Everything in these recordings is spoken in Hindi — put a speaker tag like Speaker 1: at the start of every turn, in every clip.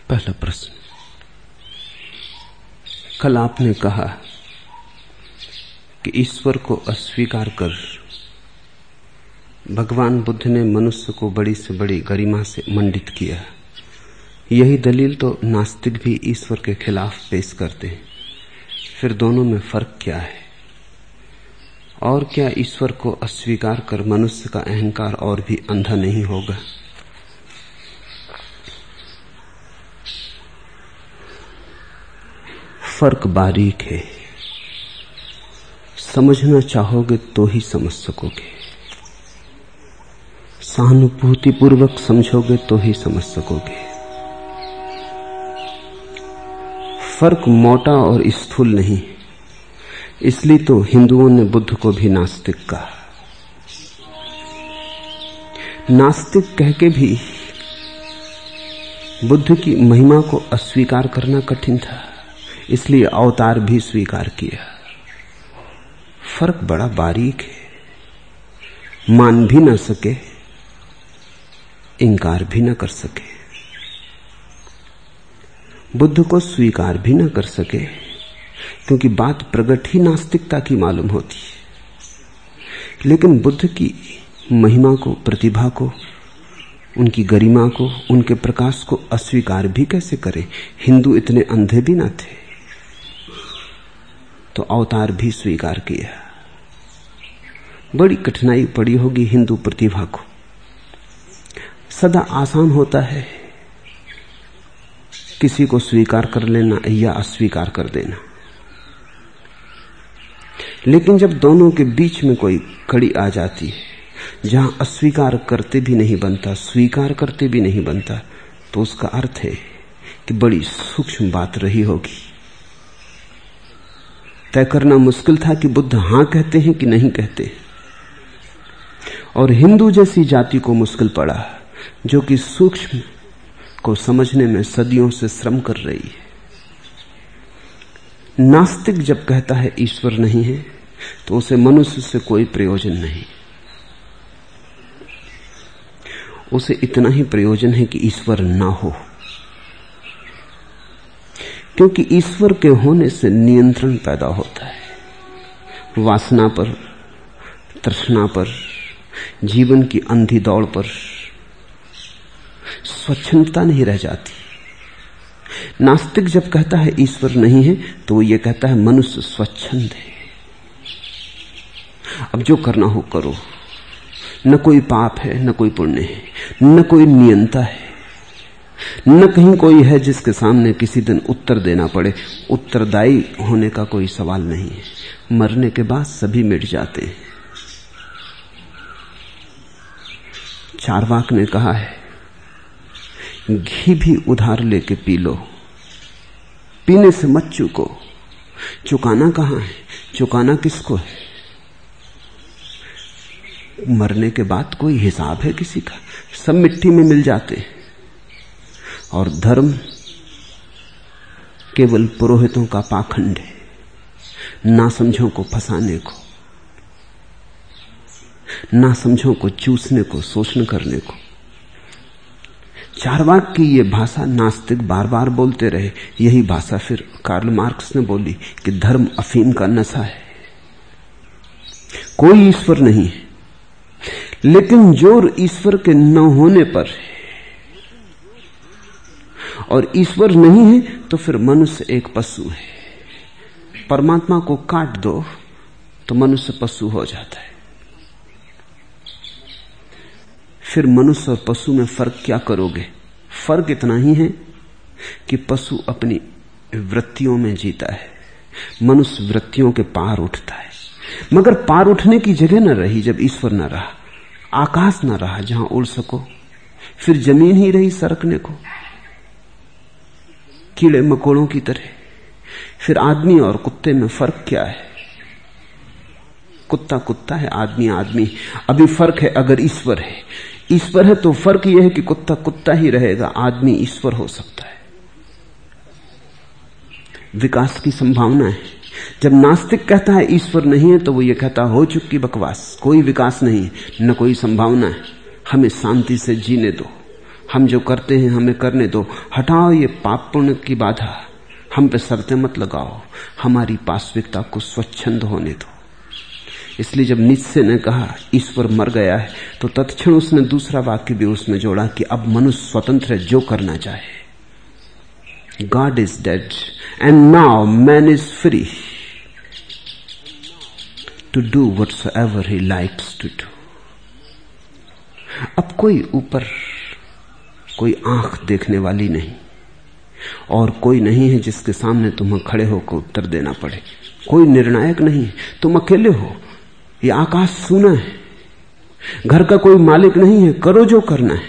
Speaker 1: पहला प्रश्न, कल आपने कहा कि ईश्वर को अस्वीकार कर भगवान बुद्ध ने मनुष्य को बड़ी से बड़ी गरिमा से मंडित किया। यही दलील तो नास्तिक भी ईश्वर के खिलाफ पेश करते हैं। फिर दोनों में फर्क क्या है? और क्या ईश्वर को अस्वीकार कर मनुष्य का अहंकार और भी अंधा नहीं होगा? फर्क बारीक है, समझना चाहोगे तो ही समझ सकोगे, सहानुभूतिपूर्वक समझोगे तो ही समझ सकोगे। फर्क मोटा और स्थूल नहीं, इसलिए तो हिंदुओं ने बुद्ध को भी नास्तिक कहा। नास्तिक कह के भी बुद्ध की महिमा को अस्वीकार करना कठिन था, इसलिए अवतार भी स्वीकार किया। फर्क बड़ा बारीक है, मान भी ना सके, इनकार भी ना कर सके, बुद्ध को स्वीकार भी ना कर सके, क्योंकि बात प्रगट ही नास्तिकता की मालूम होती है। लेकिन बुद्ध की महिमा को, प्रतिभा को, उनकी गरिमा को, उनके प्रकाश को अस्वीकार भी कैसे करें? हिंदू इतने अंधे भी ना थे, तो अवतार भी स्वीकार किया। बड़ी कठिनाई पड़ी होगी हिंदू प्रतिभा को। सदा आसान होता है किसी को स्वीकार कर लेना या अस्वीकार कर देना, लेकिन जब दोनों के बीच में कोई कड़ी आ जाती है, जहां अस्वीकार करते भी नहीं बनता, स्वीकार करते भी नहीं बनता, तो उसका अर्थ है कि बड़ी सूक्ष्म बात रही होगी। तय करना मुश्किल था कि बुद्ध हां कहते हैं कि नहीं कहते, और हिंदू जैसी जाति को मुश्किल पड़ा जो कि सूक्ष्म को समझने में सदियों से श्रम कर रही है। नास्तिक जब कहता है ईश्वर नहीं है, तो उसे मनुष्य से कोई प्रयोजन नहीं, उसे इतना ही प्रयोजन है कि ईश्वर ना हो, क्योंकि ईश्वर के होने से नियंत्रण पैदा होता है। वासना पर, तृष्णा पर, जीवन की अंधी दौड़ पर स्वच्छंदता नहीं रह जाती। नास्तिक जब कहता है ईश्वर नहीं है, तो वो ये कहता है मनुष्य स्वच्छंद है, अब जो करना हो करो, न कोई पाप है, न कोई पुण्य है, न कोई नियंता है, न कहीं कोई है जिसके सामने किसी दिन उत्तर देना पड़े। उत्तरदायी होने का कोई सवाल नहीं है, मरने के बाद सभी मिट जाते हैं। चार्वाक ने कहा है, घी भी उधार लेके पी लो, पीने से मत चूको, चुकाना कहां है, चुकाना किसको है? मरने के बाद कोई हिसाब है किसी का? सब मिट्टी में मिल जाते हैं। और धर्म केवल पुरोहितों का पाखंड है, नासमझों को फंसाने को, नासमझों को चूसने को, शोषण करने को। चार्वाक की ये भाषा नास्तिक बार बार बोलते रहे। यही भाषा फिर कार्ल मार्क्स ने बोली कि धर्म अफीम का नशा है, कोई ईश्वर नहीं है। लेकिन जोर ईश्वर के न होने पर है, और ईश्वर नहीं है तो फिर मनुष्य एक पशु है। परमात्मा को काट दो तो मनुष्य पशु हो जाता है। फिर मनुष्य और पशु में फर्क क्या करोगे? फर्क इतना ही है कि पशु अपनी वृत्तियों में जीता है, मनुष्य वृत्तियों के पार उठता है। मगर पार उठने की जगह न रही जब ईश्वर न रहा, आकाश न रहा जहां उड़ सको, फिर जमीन ही रही सरकने को, कीड़े मकोड़ों की तरह। फिर आदमी और कुत्ते में फर्क क्या है? कुत्ता कुत्ता है, आदमी आदमी। अभी फर्क है अगर ईश्वर है। ईश्वर है तो फर्क यह है कि कुत्ता कुत्ता ही रहेगा, आदमी ईश्वर हो सकता है। विकास की संभावना है। जब नास्तिक कहता है ईश्वर नहीं है, तो वो ये कहता हो चुकी बकवास, कोई विकास नहीं, न कोई संभावना है, हमें शांति से जीने दो, हम जो करते हैं हमें करने दो, हटाओ ये पाप पुण्य की बाधा, हम पे शर्तें मत लगाओ, हमारी पाश्विकता को स्वच्छंद होने दो। इसलिए जब नीत्शे ने कहा ईश्वर मर गया है, तो तत्क्षण उसने दूसरा वाक्य भी उसमें जोड़ा कि अब मनुष्य स्वतंत्र है जो करना चाहे। God is dead and now man is free to do whatsoever he likes to do. अब कोई ऊपर कोई आंख देखने वाली नहीं, और कोई नहीं है जिसके सामने तुम्हें खड़े होकर उत्तर देना पड़े। कोई निर्णायक नहीं, तुम अकेले हो। ये आकाश सूना है, घर का कोई मालिक नहीं है, करो जो करना है।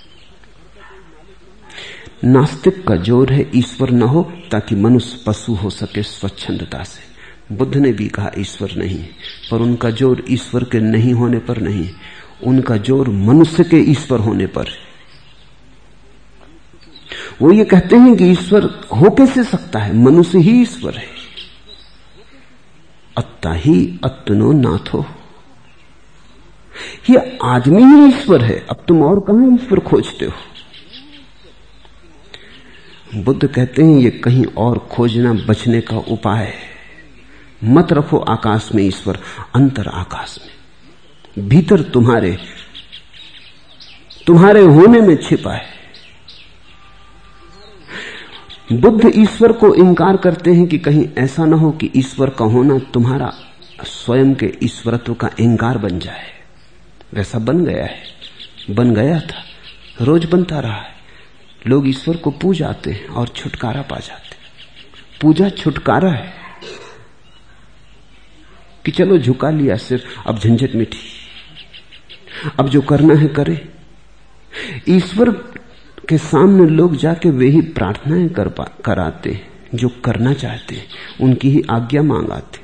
Speaker 1: नास्तिक का जोर है ईश्वर न हो ताकि मनुष्य पशु हो सके स्वच्छंदता से। बुद्ध ने भी कहा ईश्वर नहीं, पर उनका जोर ईश्वर के नहीं होने पर नहीं, उनका जोर मनुष्य के ईश्वर होने पर। वो ये कहते हैं कि ईश्वर हो कैसे सकता है, मनुष्य ही ईश्वर है। अत्ता ही अत्नो नाथो, ये आदमी ही ईश्वर है, अब तुम और कहां ईश्वर खोजते हो। बुद्ध कहते हैं ये कहीं और खोजना बचने का उपाय है। मत रखो आकाश में ईश्वर, अंतर आकाश में, भीतर तुम्हारे होने में छिपा है। बुद्ध ईश्वर को इंकार करते हैं कि कहीं ऐसा ना हो कि ईश्वर का होना तुम्हारा स्वयं के ईश्वरत्व का इंकार बन जाए। वैसा बन गया है, बन गया था, रोज बनता रहा है। लोग ईश्वर को पूजाते हैं और छुटकारा पा जाते। पूजा छुटकारा है कि चलो झुका लिया सिर, अब झंझट मिटी, अब जो करना है करे। ईश्वर के सामने लोग जाके वे ही प्रार्थनाएं कराते हैं जो करना चाहते हैं, उनकी ही आज्ञा मांगाते।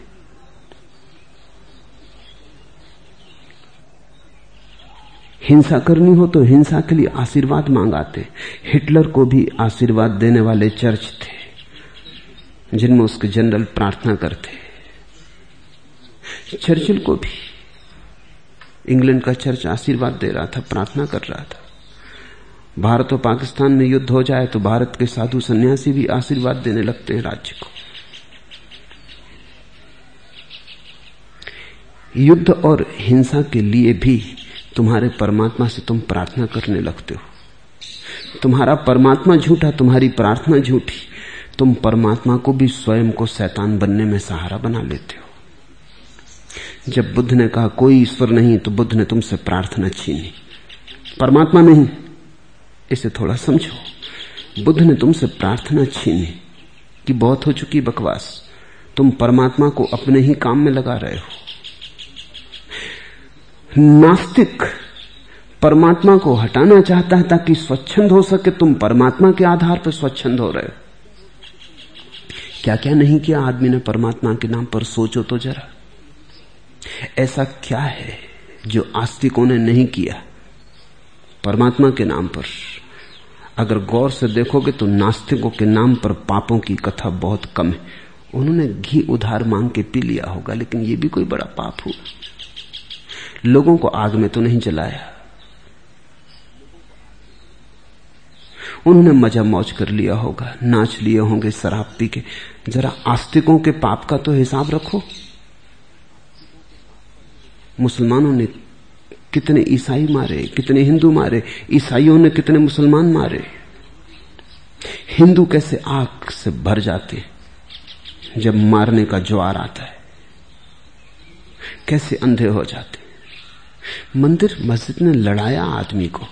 Speaker 1: हिंसा करनी हो तो हिंसा के लिए आशीर्वाद मांगाते। हिटलर को भी आशीर्वाद देने वाले चर्च थे जिनमें उसके जनरल प्रार्थना करते। चर्चिल को भी इंग्लैंड का चर्च आशीर्वाद दे रहा था, प्रार्थना कर रहा था। भारत और पाकिस्तान में युद्ध हो जाए तो भारत के साधु सन्यासी भी आशीर्वाद देने लगते हैं राज्य को। युद्ध और हिंसा के लिए भी तुम्हारे परमात्मा से तुम प्रार्थना करने लगते हो। तुम्हारा परमात्मा झूठा, तुम्हारी प्रार्थना झूठी। तुम परमात्मा को भी स्वयं को शैतान बनने में सहारा बना लेते हो। जब बुद्ध ने कहा कोई ईश्वर नहीं, तो बुद्ध ने तुमसे प्रार्थना छीनी, परमात्मा नहीं। इसे थोड़ा समझो। बुद्ध ने तुमसे प्रार्थना छीनी कि बहुत हो चुकी बकवास, तुम परमात्मा को अपने ही काम में लगा रहे हो। नास्तिक परमात्मा को हटाना चाहता है ताकि स्वच्छंद हो सके। तुम परमात्मा के आधार पर स्वच्छंद हो रहे हो। क्या क्या नहीं किया आदमी ने परमात्मा के नाम पर, सोचो तो जरा। ऐसा क्या है जो आस्तिकों ने नहीं किया परमात्मा के नाम पर? अगर गौर से देखोगे तो नास्तिकों के नाम पर पापों की कथा बहुत कम है। उन्होंने घी उधार मांग के पी लिया होगा, लेकिन यह भी कोई बड़ा पाप हुआ। लोगों को आग में तो नहीं जलाया, उन्होंने मजा मौज कर लिया होगा, नाच लिए होंगे शराब पी के। जरा आस्तिकों के पाप का तो हिसाब रखो। मुसलमानों ने कितने ईसाई मारे, कितने हिंदू मारे, ईसाइयों ने कितने मुसलमान मारे। हिंदू कैसे आग से भर जाते जब मारने का ज्वार आता है, कैसे अंधे हो जाते। मंदिर मस्जिद ने लड़ाया आदमी को,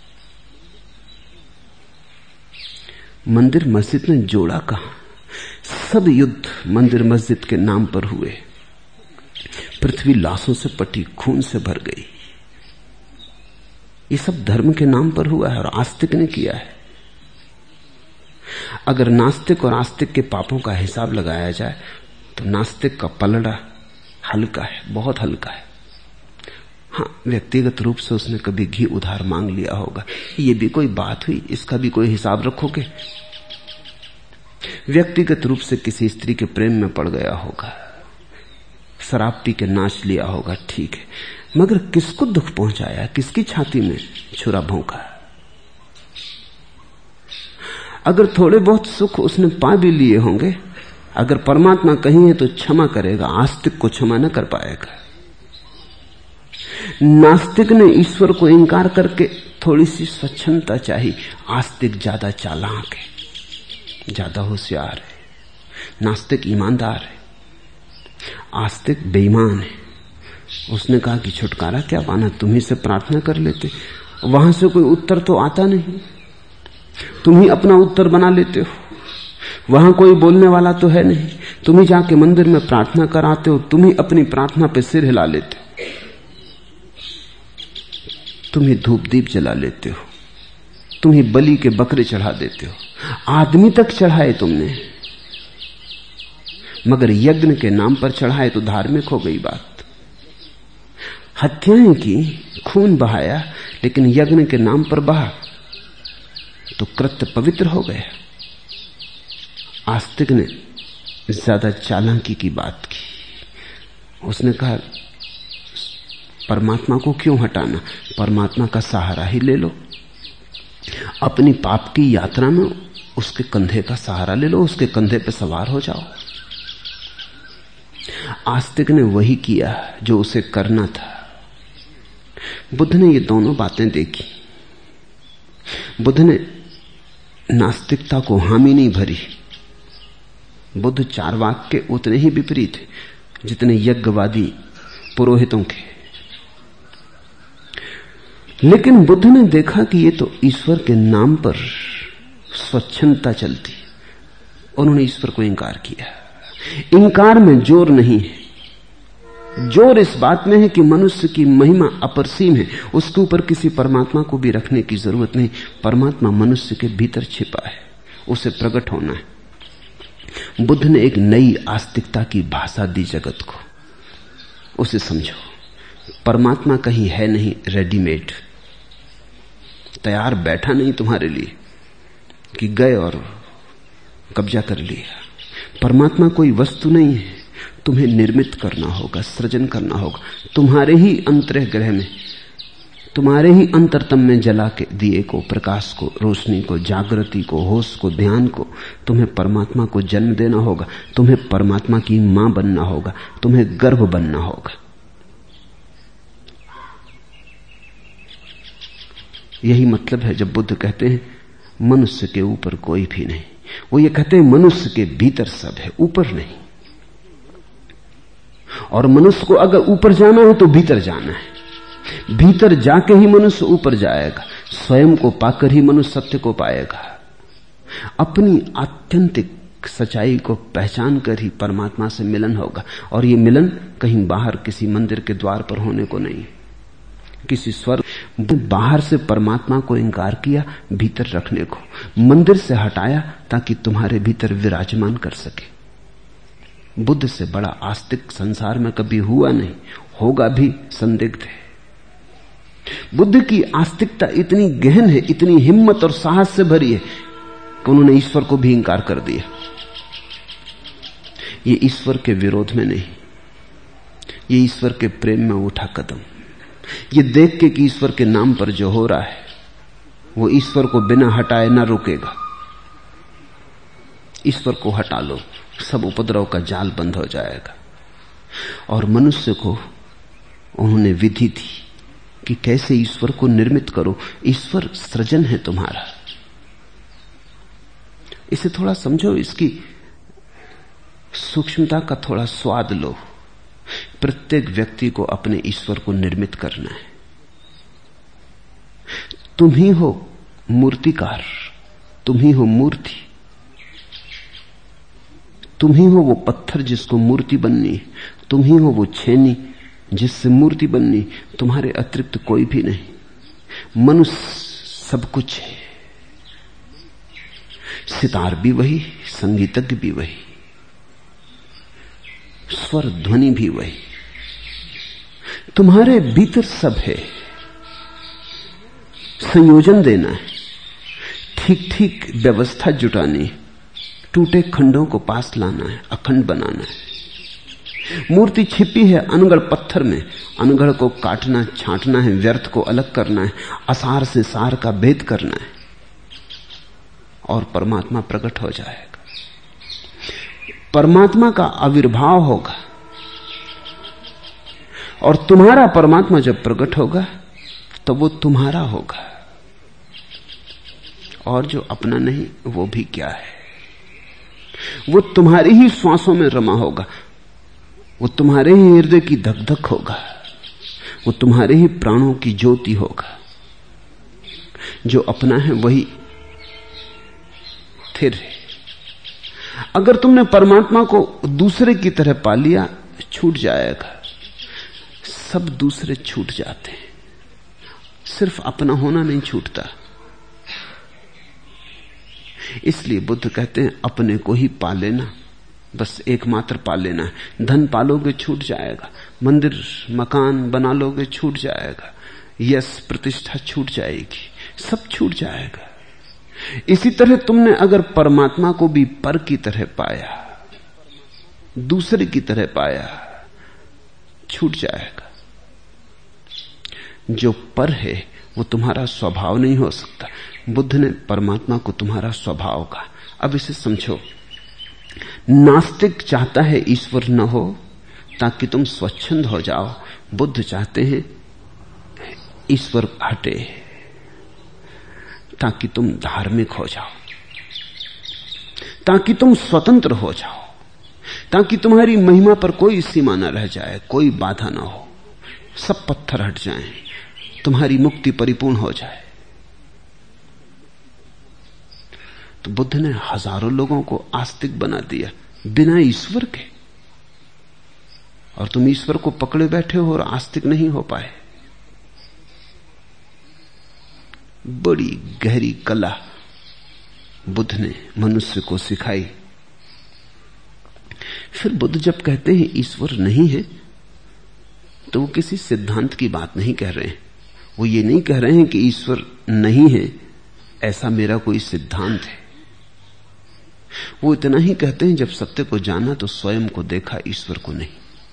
Speaker 1: मंदिर मस्जिद ने जोड़ा कहां? सब युद्ध मंदिर मस्जिद के नाम पर हुए। पृथ्वी लाशों से पटी, खून से भर गई। ये सब धर्म के नाम पर हुआ है और आस्तिक ने किया है। अगर नास्तिक और आस्तिक के पापों का हिसाब लगाया जाए तो नास्तिक का पलड़ा हल्का है, बहुत हल्का है। हाँ, व्यक्तिगत रूप से उसने कभी घी उधार मांग लिया होगा, ये भी कोई बात हुई, इसका भी कोई हिसाब रखोगे? व्यक्तिगत रूप से किसी स्त्री के प्रेम में पड़ गया होगा, शराब पी के नाच लिया होगा, ठीक है, मगर किसको दुख पहुंचाया, किसकी छाती में छुरा भोंका? अगर थोड़े बहुत सुख उसने पा भी लिए होंगे, अगर परमात्मा कहीं है तो क्षमा करेगा, आस्तिक को क्षमा न कर पाएगा। नास्तिक ने ईश्वर को इंकार करके थोड़ी सी स्वच्छंदता चाहिए। आस्तिक ज्यादा चालाक है, ज्यादा होशियार है। नास्तिक ईमानदार है, आस्तिक बेईमान है। उसने कहा कि छुटकारा क्या पाना, तुम्ही से प्रार्थना कर लेते, वहां से कोई उत्तर तो आता नहीं, तुम ही अपना उत्तर बना लेते हो, वहां कोई बोलने वाला तो है नहीं, तुम ही जाके मंदिर में प्रार्थना कराते हो, तुम ही अपनी प्रार्थना पे सिर हिला लेते हो, तुम ही धूप दीप जला लेते हो, तुम ही बलि के बकरे चढ़ा देते हो, आदमी तक चढ़ाए तुमने, मगर यज्ञ के नाम पर चढ़ाए तो धार्मिक हो गई बात। हत्याएं की, खून बहाया, लेकिन यज्ञ के नाम पर बहा तो कृत्य पवित्र हो गया। आस्तिक ने ज्यादा चालाकी की बात की। उसने कहा परमात्मा को क्यों हटाना, परमात्मा का सहारा ही ले लो, अपनी पाप की यात्रा में उसके कंधे का सहारा ले लो, उसके कंधे पे सवार हो जाओ। आस्तिक ने वही किया जो उसे करना था। बुद्ध ने ये दोनों बातें देखी। बुद्ध ने नास्तिकता को हामी नहीं भरी। बुद्ध चार्वाक के उतने ही विपरीत थे जितने यज्ञवादी पुरोहितों के। लेकिन बुद्ध ने देखा कि ये तो ईश्वर के नाम पर स्वच्छंदता चलती। उन्होंने ईश्वर को इंकार किया। इंकार में जोर नहीं है, जोर इस बात में है कि मनुष्य की महिमा अपरसीम है, उसके ऊपर किसी परमात्मा को भी रखने की जरूरत नहीं। परमात्मा मनुष्य के भीतर छिपा है, उसे प्रकट होना है। बुद्ध ने एक नई आस्तिकता की भाषा दी जगत को। उसे समझो, परमात्मा कहीं है नहीं रेडीमेड, तैयार बैठा नहीं तुम्हारे लिए कि गए और कब्जा कर लिया। परमात्मा कोई वस्तु नहीं है, तुम्हें निर्मित करना होगा, सृजन करना होगा। तुम्हारे ही अंतर्ग्रह में, तुम्हारे ही अंतरतम में जला के दिए को, प्रकाश को, रोशनी को, जागृति को, होश को, ध्यान को, तुम्हें परमात्मा को जन्म देना होगा। तुम्हें परमात्मा की मां बनना होगा, तुम्हें गर्भ बनना होगा। यही मतलब है जब बुद्ध कहते हैं मनुष्य के ऊपर कोई भी नहीं। वो ये कहते हैं मनुष्य के भीतर सब है, ऊपर नहीं। और मनुष्य को अगर ऊपर जाना है तो भीतर जाना है। भीतर जाके ही मनुष्य ऊपर जाएगा। स्वयं को पाकर ही मनुष्य सत्य को पाएगा। अपनी आत्यंतिक सच्चाई को पहचान कर ही परमात्मा से मिलन होगा। और ये मिलन कहीं बाहर किसी मंदिर के द्वार पर होने को नहीं, किसी स्वर्ग। बाहर से परमात्मा को इंकार किया, भीतर रखने को। मंदिर से हटाया ताकि तुम्हारे भीतर विराजमान कर सके। बुद्ध से बड़ा आस्तिक संसार में कभी हुआ नहीं, होगा भी संदिग्ध है। बुद्ध की आस्तिकता इतनी गहन है, इतनी हिम्मत और साहस से भरी है कि उन्होंने ईश्वर को भी इंकार कर दिया। ये ईश्वर के विरोध में नहीं, ये ईश्वर के प्रेम में उठा कदम। ये देख के कि ईश्वर के नाम पर जो हो रहा है वो ईश्वर को बिना हटाए ना रुकेगा। ईश्वर को हटा लो, सब उपद्रव का जाल बंद हो जाएगा। और मनुष्य को उन्होंने विधि दी कि कैसे ईश्वर को निर्मित करो। ईश्वर सृजन है तुम्हारा। इसे थोड़ा समझो, इसकी सूक्ष्मता का थोड़ा स्वाद लो। प्रत्येक व्यक्ति को अपने ईश्वर को निर्मित करना है। तुम ही हो मूर्तिकार, तुम ही हो मूर्ति, तुम ही हो वो पत्थर जिसको मूर्ति बननी है, तुम ही हो वो छेनी जिससे मूर्ति बननी। तुम्हारे अतिरिक्त कोई भी नहीं। मनुष्य सब कुछ है। सितार भी वही, संगीतज्ञ भी वही, स्वर ध्वनि भी वही। तुम्हारे भीतर सब है। संयोजन देना है, ठीक ठीक व्यवस्था जुटानी है, टूटे खंडों को पास लाना है, अखंड बनाना है। मूर्ति छिपी है अनगढ़ पत्थर में, अनगढ़ को काटना, छांटना है, व्यर्थ को अलग करना है, असार से सार का भेद करना है। और परमात्मा प्रकट हो जाएगा। परमात्मा का आविर्भाव होगा और तुम्हारा परमात्मा जब प्रकट होगा तो वो तुम्हारा होगा, और जो अपना नहीं वो भी क्या है। वो तुम्हारी ही श्वासों में रमा होगा, वो तुम्हारे ही हृदय की धक धक होगा, वो तुम्हारे ही प्राणों की ज्योति होगा। जो अपना है वही स्थिर है। अगर तुमने परमात्मा को दूसरे की तरह पा लिया, छूट जाएगा। सब दूसरे छूट जाते हैं, सिर्फ अपना होना नहीं छूटता। इसलिए बुद्ध कहते हैं अपने को ही पा लेना, बस एकमात्र पा लेना है। धन पालोगे छूट जाएगा, मंदिर मकान बना लोगे छूट जाएगा, यश प्रतिष्ठा छूट जाएगी, सब छूट जाएगा। इसी तरह तुमने अगर परमात्मा को भी पर की तरह पाया, दूसरे की तरह पाया, छूट जाएगा। जो पर है वो तुम्हारा स्वभाव नहीं हो सकता। बुद्ध ने परमात्मा को तुम्हारा स्वभाव कहा। अब इसे समझो, नास्तिक चाहता है ईश्वर न हो ताकि तुम स्वच्छंद हो जाओ। बुद्ध चाहते हैं ईश्वर हटे ताकि तुम धार्मिक हो जाओ, ताकि तुम स्वतंत्र हो जाओ, ताकि तुम्हारी महिमा पर कोई सीमा न रह जाए, कोई बाधा न हो, सब पत्थर हट जाएं, तुम्हारी मुक्ति परिपूर्ण हो जाए। तो बुद्ध ने हजारों लोगों को आस्तिक बना दिया बिना ईश्वर के, और तुम ईश्वर को पकड़े बैठे हो और आस्तिक नहीं हो पाए। बड़ी गहरी कला बुद्ध ने मनुष्य को सिखाई। फिर बुद्ध जब कहते हैं ईश्वर नहीं है, तो वो किसी सिद्धांत की बात नहीं कह रहे हैं। वो ये नहीं कह रहे हैं कि ईश्वर नहीं है ऐसा मेरा कोई सिद्धांत है। वो इतना ही कहते हैं जब सत्य को जाना तो स्वयं को देखा, ईश्वर को नहीं।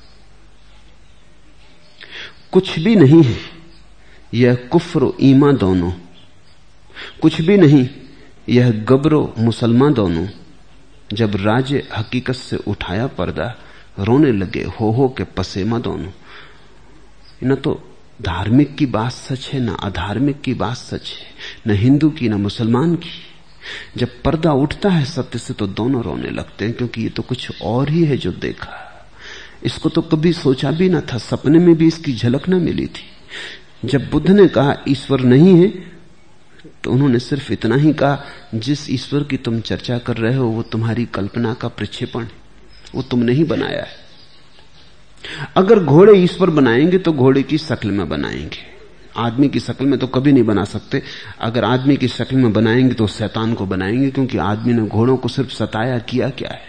Speaker 1: कुछ भी नहीं है, यह कुफ्र ईमा दोनों, कुछ भी नहीं, यह गबरो मुसलमान दोनों। जब राजे हकीकत से उठाया पर्दा, रोने लगे हो के पसेमा दोनों। न तो धार्मिक की बात सच है, न अधार्मिक की बात सच है, न हिंदू की न मुसलमान की। जब पर्दा उठता है सत्य से तो दोनों रोने लगते हैं, क्योंकि ये तो कुछ और ही है जो देखा। इसको तो कभी सोचा भी न था, सपने में भी इसकी झलक न मिली थी। जब बुद्ध ने कहा ईश्वर नहीं है, तो उन्होंने सिर्फ इतना ही कहा, जिस ईश्वर की तुम चर्चा कर रहे हो वो तुम्हारी कल्पना का प्रक्षेपण है, वो तुमने ही बनाया है। अगर घोड़े ईश्वर बनाएंगे तो घोड़े की शक्ल में बनाएंगे, आदमी की शक्ल में तो कभी नहीं बना सकते। अगर आदमी की शक्ल में बनाएंगे तो शैतान को बनाएंगे, क्योंकि आदमी ने घोड़ों को सिर्फ सताया, किया क्या है।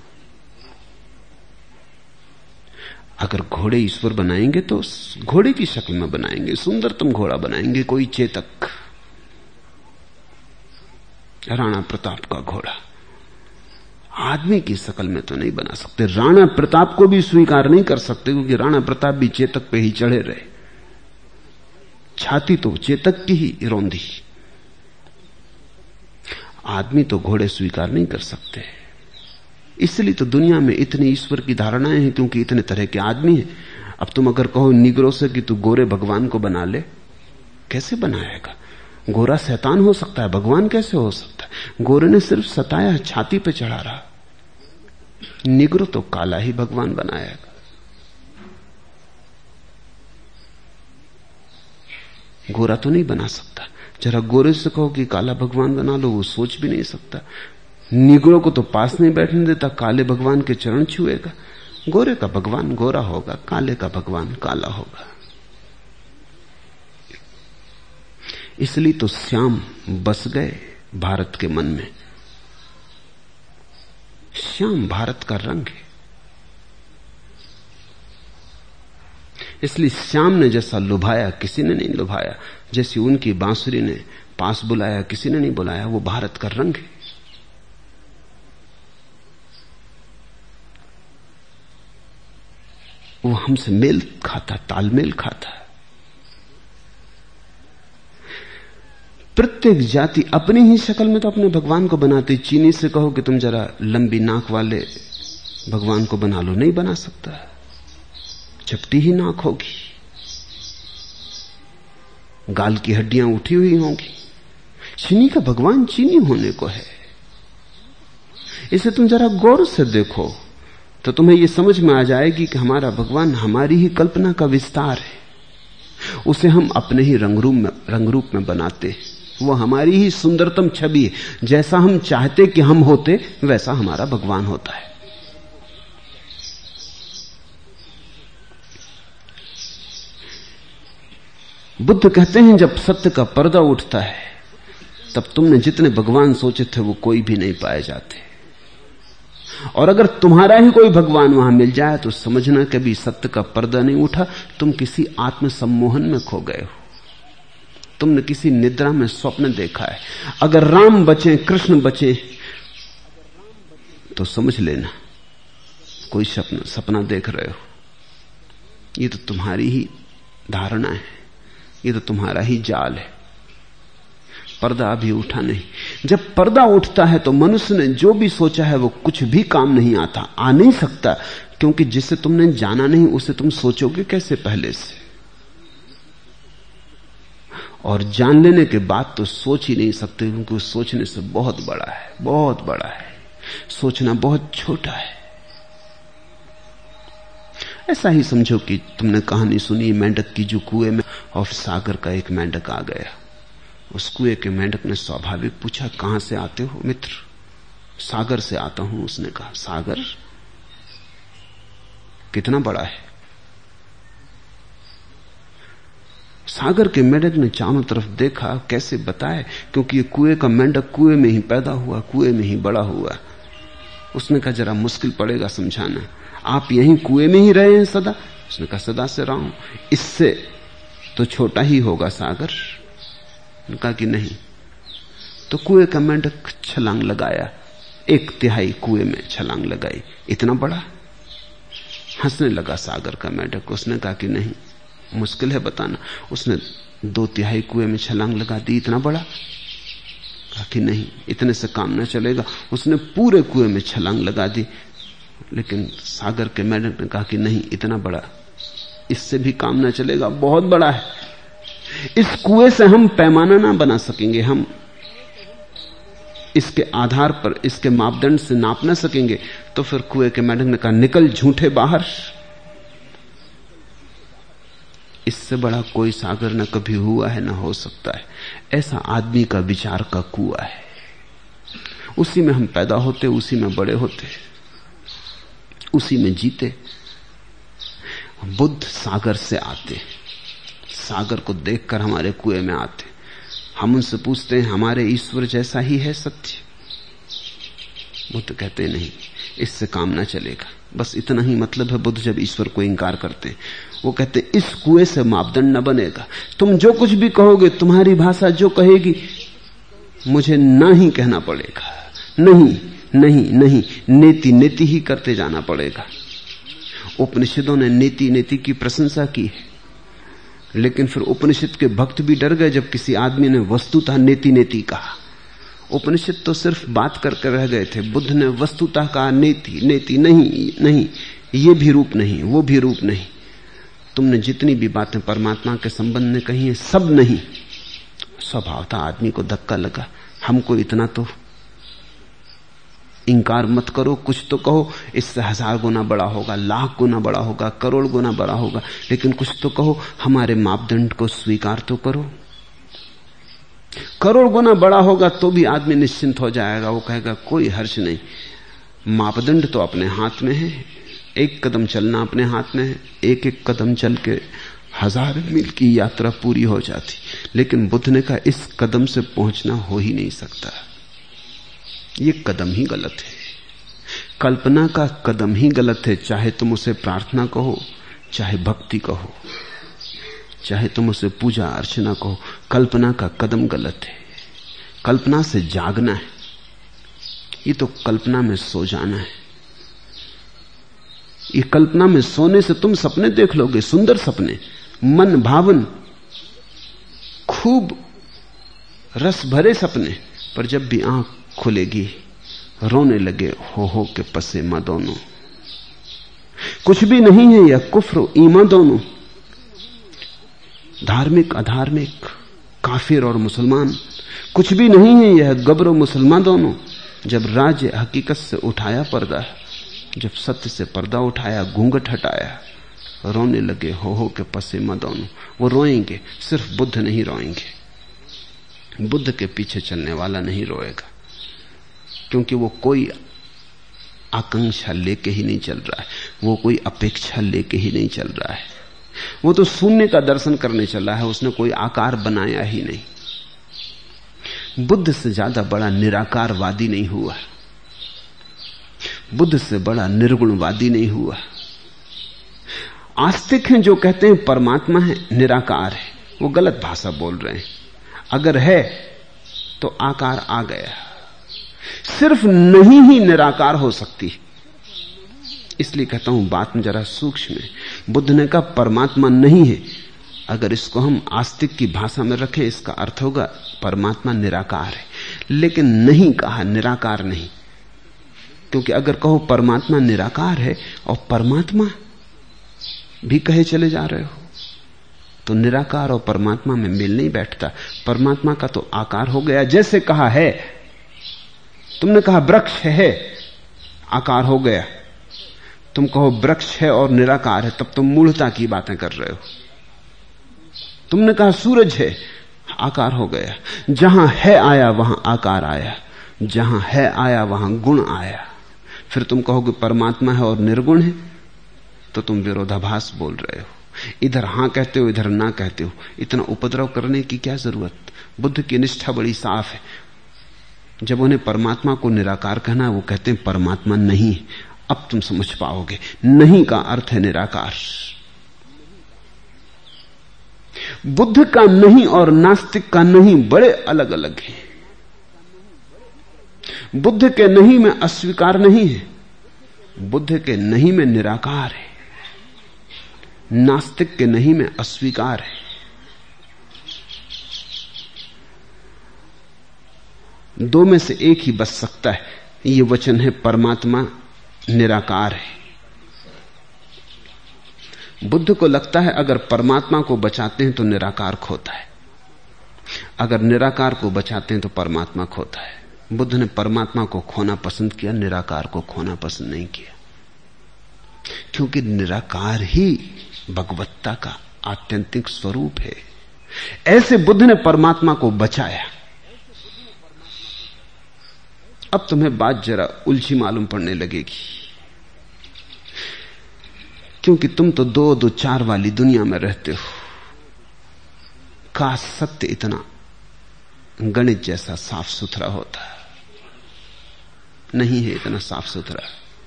Speaker 1: अगर घोड़े ईश्वर बनाएंगे तो घोड़े की शक्ल में बनाएंगे, सुंदरतम घोड़ा बनाएंगे, कोई चेतक, राणा प्रताप का घोड़ा। आदमी की शक्ल में तो नहीं बना सकते। राणा प्रताप को भी स्वीकार नहीं कर सकते, क्योंकि राणा प्रताप भी चेतक पे ही चढ़े रहे, छाती तो चेतक की ही रौंदी। आदमी तो घोड़े स्वीकार नहीं कर सकते। इसलिए तो दुनिया में इतनी ईश्वर की धारणाएं हैं, क्योंकि इतने तरह के आदमी हैं। अब तुम अगर कहो निग्रो से कि तू गोरे भगवान को बना ले, कैसे बनाएगा? गोरा शैतान हो सकता है, भगवान कैसे हो सकता है? गोरे ने सिर्फ सताया, छाती पे चढ़ा रहा। निग्रो तो काला ही भगवान बनाएगा। गोरा तो नहीं बना सकता। जरा गोरे से कहो कि काला भगवान बना लो, वो सोच भी नहीं सकता। निग्रो को तो पास नहीं बैठने देता, काले भगवान के चरण छुएगा। गोरे का भगवान गोरा होगा, काले का भगवान काला होगा। इसलिए तो श्याम बस गए भारत के मन में। श्याम भारत का रंग है। इसलिए श्याम ने जैसा लुभाया किसी ने नहीं लुभाया, जैसी उनकी बांसुरी ने पास बुलाया किसी ने नहीं बुलाया, वो भारत का रंग है। वो हमसे मेल खाता, तालमेल खाता। प्रत्येक जाति अपनी ही शक्ल में तो अपने भगवान को बनाती। चीनी से कहो कि तुम जरा लंबी नाक वाले भगवान को बना लो, नहीं बना सकता, चपटी ही नाक होगी, गाल की हड्डियां उठी हुई होंगी। चीनी का भगवान चीनी होने को है। इसे तुम जरा गौर से देखो तो तुम्हें यह समझ में आ जाएगी कि हमारा भगवान हमारी ही कल्पना का विस्तार है। उसे हम अपने ही रंग रूप में बनाते, वो हमारी ही सुंदरतम छवि है। जैसा हम चाहते कि हम होते वैसा हमारा भगवान होता है। बुद्ध कहते हैं जब सत्य का पर्दा उठता है तब तुमने जितने भगवान सोचे थे वो कोई भी नहीं पाए जाते। और अगर तुम्हारा ही कोई भगवान वहां मिल जाए तो समझना कभी सत्य का पर्दा नहीं उठा, तुम किसी आत्म सम्मोहन में खो गए हो, तुमने किसी निद्रा में स्वप्न देखा है। अगर राम बचे, कृष्ण बचे तो समझ लेना कोई सपना देख रहे हो। ये तो तुम्हारी ही धारणा है, ये तो तुम्हारा ही जाल है। पर्दा अभी उठा नहीं। जब पर्दा उठता है तो मनुष्य ने जो भी सोचा है वो कुछ भी काम नहीं आता, आ नहीं सकता, क्योंकि जिसे तुमने जाना नहीं उसे तुम सोचोगे कैसे पहले से। और जान लेने के बाद तो सोच ही नहीं सकते, क्योंकि वो सोचने से बहुत बड़ा है, बहुत बड़ा है। सोचना बहुत छोटा है। ऐसा ही समझो कि तुमने कहानी सुनी मेंढक की जो कुएं में और सागर का एक मेंढक आ गया। उस कुएं के मेंढक ने स्वाभाविक पूछा, कहां से आते हो मित्र? सागर से आता हूं। उसने कहा, सागर कितना बड़ा है? सागर के मेंढक ने चारों तरफ देखा, कैसे बताए, क्योंकि ये कुएं का मेंढक कुएं में ही पैदा हुआ, कुएं में ही बड़ा हुआ। उसने कहा, जरा मुश्किल पड़ेगा समझाना, आप यहीं कुएं में ही रहे हैं सदा? उसने कहा, सदा से रहा हूं। इससे तो छोटा ही होगा सागर। कहा कि नहीं। तो कुएं का मेंढक छलांग लगाया, 1/3 कुएं में छलांग लगाई। इतना बड़ा? हंसने लगा सागर का मेंढक। उसने कहा कि नहीं, मुश्किल है बताना। उसने 2/3 कुएं में छलांग लगा दी। इतना बड़ा? कहा कि नहीं, इतने से काम न चलेगा। उसने पूरे कुएं में छलांग लगा दी। लेकिन सागर के मेंढक ने कहा कि नहीं, इतना बड़ा, इससे भी काम न चलेगा, बहुत बड़ा है। इस कुएं से हम पैमाना ना बना सकेंगे, हम इसके आधार पर, इसके मापदंड से नाप ना सकेंगे। तो फिर कुएं के मेंढक ने कहा, निकल झूठे बाहर, इससे बड़ा कोई सागर न कभी हुआ है, न हो सकता है। ऐसा आदमी का विचार का कुआं है। उसी में हम पैदा होते, उसी में बड़े होते, उसी में जीते। बुद्ध सागर से आते, सागर को देखकर हमारे कुएं में आते। हम उनसे पूछते हैं, हमारे ईश्वर जैसा ही है सत्य? बुद्ध कहते हैं, नहीं, इससे काम ना चलेगा। बस इतना ही मतलब है बुद्ध जब ईश्वर को इंकार करते हैं। वो कहते हैं, इस कुएं से मापदंड न बनेगा। तुम जो कुछ भी कहोगे, तुम्हारी भाषा जो कहेगी, मुझे ना ही कहना पड़ेगा। नहीं नहीं नहीं, नेति नेति ही करते जाना पड़ेगा। उपनिषदों ने नेति नेति की प्रशंसा की है, लेकिन फिर उपनिषद के भक्त भी डर गए जब किसी आदमी ने वस्तुतः नेति नेति कहा। उपनिषद तो सिर्फ बात करके रह गए थे, बुद्ध ने वस्तुतः कहा नेति नेति। नहीं नहीं, ये भी रूप नहीं, वो भी रूप नहीं। तुमने जितनी भी बातें परमात्मा के संबंध में कही है, सब नहीं। स्वभावतः आदमी को धक्का लगा, हमको इतना तो इंकार मत करो, कुछ तो कहो, इससे 1000 गुना बड़ा होगा, 1,00,000 गुना बड़ा होगा, करोड़ गुना बड़ा होगा, लेकिन कुछ तो कहो, हमारे मापदंड को स्वीकार तो करो। करोड़ गुना बड़ा होगा तो भी आदमी निश्चिंत हो जाएगा, वो कहेगा कोई हर्ष नहीं, मापदंड तो अपने हाथ में है, एक कदम चलना अपने हाथ में है, एक एक कदम चल के 1000 मील की यात्रा पूरी हो जाती। लेकिन बुद्ध ने कहा, इस कदम से पहुंचना हो ही नहीं सकता, ये कदम ही गलत है। कल्पना का कदम ही गलत है, चाहे तुम उसे प्रार्थना कहो, चाहे भक्ति कहो, चाहे तुम उसे पूजा अर्चना कहो, कल्पना का कदम गलत है। कल्पना से जागना है, ये तो कल्पना में सो जाना है। ये कल्पना में सोने से तुम सपने देख लोगे, सुंदर सपने, मन भावन, खूब रस भरे सपने, पर जब भी आंख खुलेगी रोने लगे हो के पसे मां दोनों। कुछ भी नहीं है यह कुफ्र ईमान दोनों, धार्मिक अधार्मिक, काफिर और मुसलमान। कुछ भी नहीं है यह गब्र मुसलमान दोनों। जब राज्य हकीकत से उठाया पर्दा, जब सत्य से पर्दा उठाया, घूंघट हटाया, रोने लगे हो के पसे मां दोनों। वो रोएंगे, सिर्फ बुद्ध नहीं रोएंगे। बुद्ध के पीछे चलने वाला नहीं रोएगा, क्योंकि वो कोई आकांक्षा लेके ही नहीं चल रहा है, वो कोई अपेक्षा लेके ही नहीं चल रहा है। वो तो शून्य का दर्शन करने चला है, उसने कोई आकार बनाया ही नहीं। बुद्ध से ज्यादा बड़ा निराकारवादी नहीं हुआ, बुद्ध से बड़ा निर्गुणवादी नहीं हुआ। आस्तिक हैं जो कहते हैं परमात्मा है, निराकार है, वो गलत भाषा बोल रहे हैं। अगर है तो आकार आ गया, सिर्फ नहीं ही निराकार हो सकती। इसलिए कहता हूं बात में जरा सूक्ष्म है। बुद्ध ने कहा परमात्मा नहीं है, अगर इसको हम आस्तिक की भाषा में रखें इसका अर्थ होगा परमात्मा निराकार है। लेकिन नहीं कहा निराकार नहीं, क्योंकि अगर कहो परमात्मा निराकार है और परमात्मा भी कहे चले जा रहे हो तो निराकार और परमात्मा में मेल नहीं बैठता। परमात्मा का तो आकार हो गया, जैसे कहा है, तुमने कहा वृक्ष है, आकार हो गया। तुम कहो वृक्ष है और निराकार है, तब तुम मूढ़ता की बातें कर रहे हो। तुमने कहा सूरज है, आकार हो गया। जहां है आया वहां आकार आया, जहां है आया वहां गुण आया। फिर तुम कहोगे परमात्मा है और निर्गुण है, तो तुम विरोधाभास बोल रहे हो। इधर हां कहते हो, इधर ना कहते हो। इतना उपद्रव करने की क्या जरूरत? बुद्ध की निष्ठा बड़ी साफ है। जब उन्हें परमात्मा को निराकार कहना है, वो कहते हैं परमात्मा नहीं। अब तुम समझ पाओगे, नहीं का अर्थ है निराकार। बुद्ध का नहीं और नास्तिक का नहीं बड़े अलग अलग हैं। बुद्ध के नहीं में अस्वीकार नहीं है, बुद्ध के नहीं में निराकार है। नास्तिक के नहीं में अस्वीकार है। दो में से एक ही बच सकता है। ये वचन है परमात्मा निराकार है। बुद्ध को लगता है अगर परमात्मा को बचाते हैं तो निराकार खोता है, अगर निराकार को बचाते हैं तो परमात्मा खोता है। बुद्ध ने परमात्मा को खोना पसंद किया, निराकार को खोना पसंद नहीं किया, क्योंकि निराकार ही भगवत्ता का आत्यंतिक स्वरूप है। ऐसे बुद्ध ने परमात्मा को बचाया। अब तुम्हें बात जरा उलझी मालूम पड़ने लगेगी, क्योंकि तुम तो 2-2-4 वाली दुनिया में रहते हो। काश सत्य इतना गणित जैसा साफ सुथरा होता, नहीं है इतना साफ सुथरा।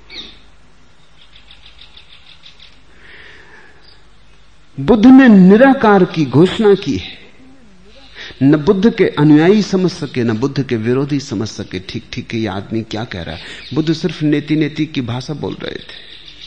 Speaker 1: बुद्ध ने निराकार की घोषणा की है। न बुद्ध के अनुयायी समझ सके, न बुद्ध के विरोधी समझ सके ठीक ठीक ये आदमी क्या कह रहा है। बुद्ध सिर्फ नेति नेति की भाषा बोल रहे थे।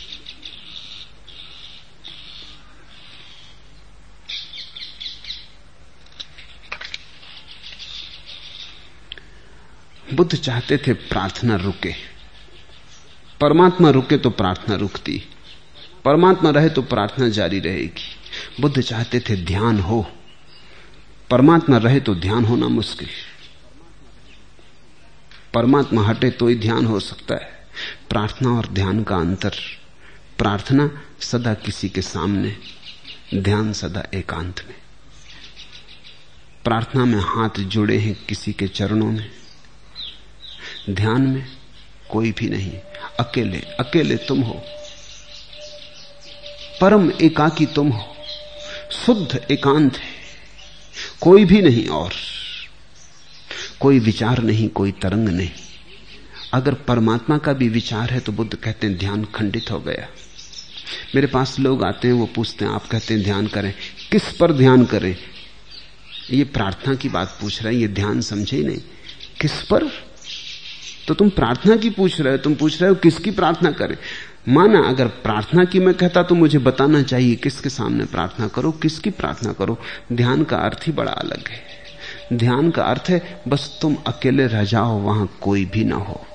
Speaker 1: बुद्ध चाहते थे प्रार्थना रुके। परमात्मा रुके तो प्रार्थना रुकती, परमात्मा रहे तो प्रार्थना जारी रहेगी। बुद्ध चाहते थे ध्यान हो, परमात्मा रहे तो ध्यान होना मुश्किल। परमात्मा हटे तो ही ध्यान हो सकता है। प्रार्थना और ध्यान का अंतर, प्रार्थना सदा किसी के सामने, ध्यान सदा एकांत में। प्रार्थना में हाथ जुड़े हैं किसी के चरणों में, ध्यान में कोई भी नहीं, अकेले अकेले तुम हो, परम एकाकी तुम हो, शुद्ध एकांत है, कोई भी नहीं और कोई विचार नहीं, कोई तरंग नहीं। अगर परमात्मा का भी विचार है तो बुद्ध कहते हैं ध्यान खंडित हो गया। मेरे पास लोग आते हैं, वो पूछते हैं आप कहते हैं ध्यान करें, किस पर ध्यान करें? ये प्रार्थना की बात पूछ रहे हैं, ये ध्यान समझे ही नहीं। किस पर? तो तुम प्रार्थना की पूछ रहे हो, तुम पूछ रहे हो किसकी प्रार्थना करें। माना अगर प्रार्थना की मैं कहता तो मुझे बताना चाहिए किसके सामने प्रार्थना करो, किसकी प्रार्थना करो। ध्यान का अर्थ ही बड़ा अलग है। ध्यान का अर्थ है बस तुम अकेले रह जाओ, वहां कोई भी ना हो।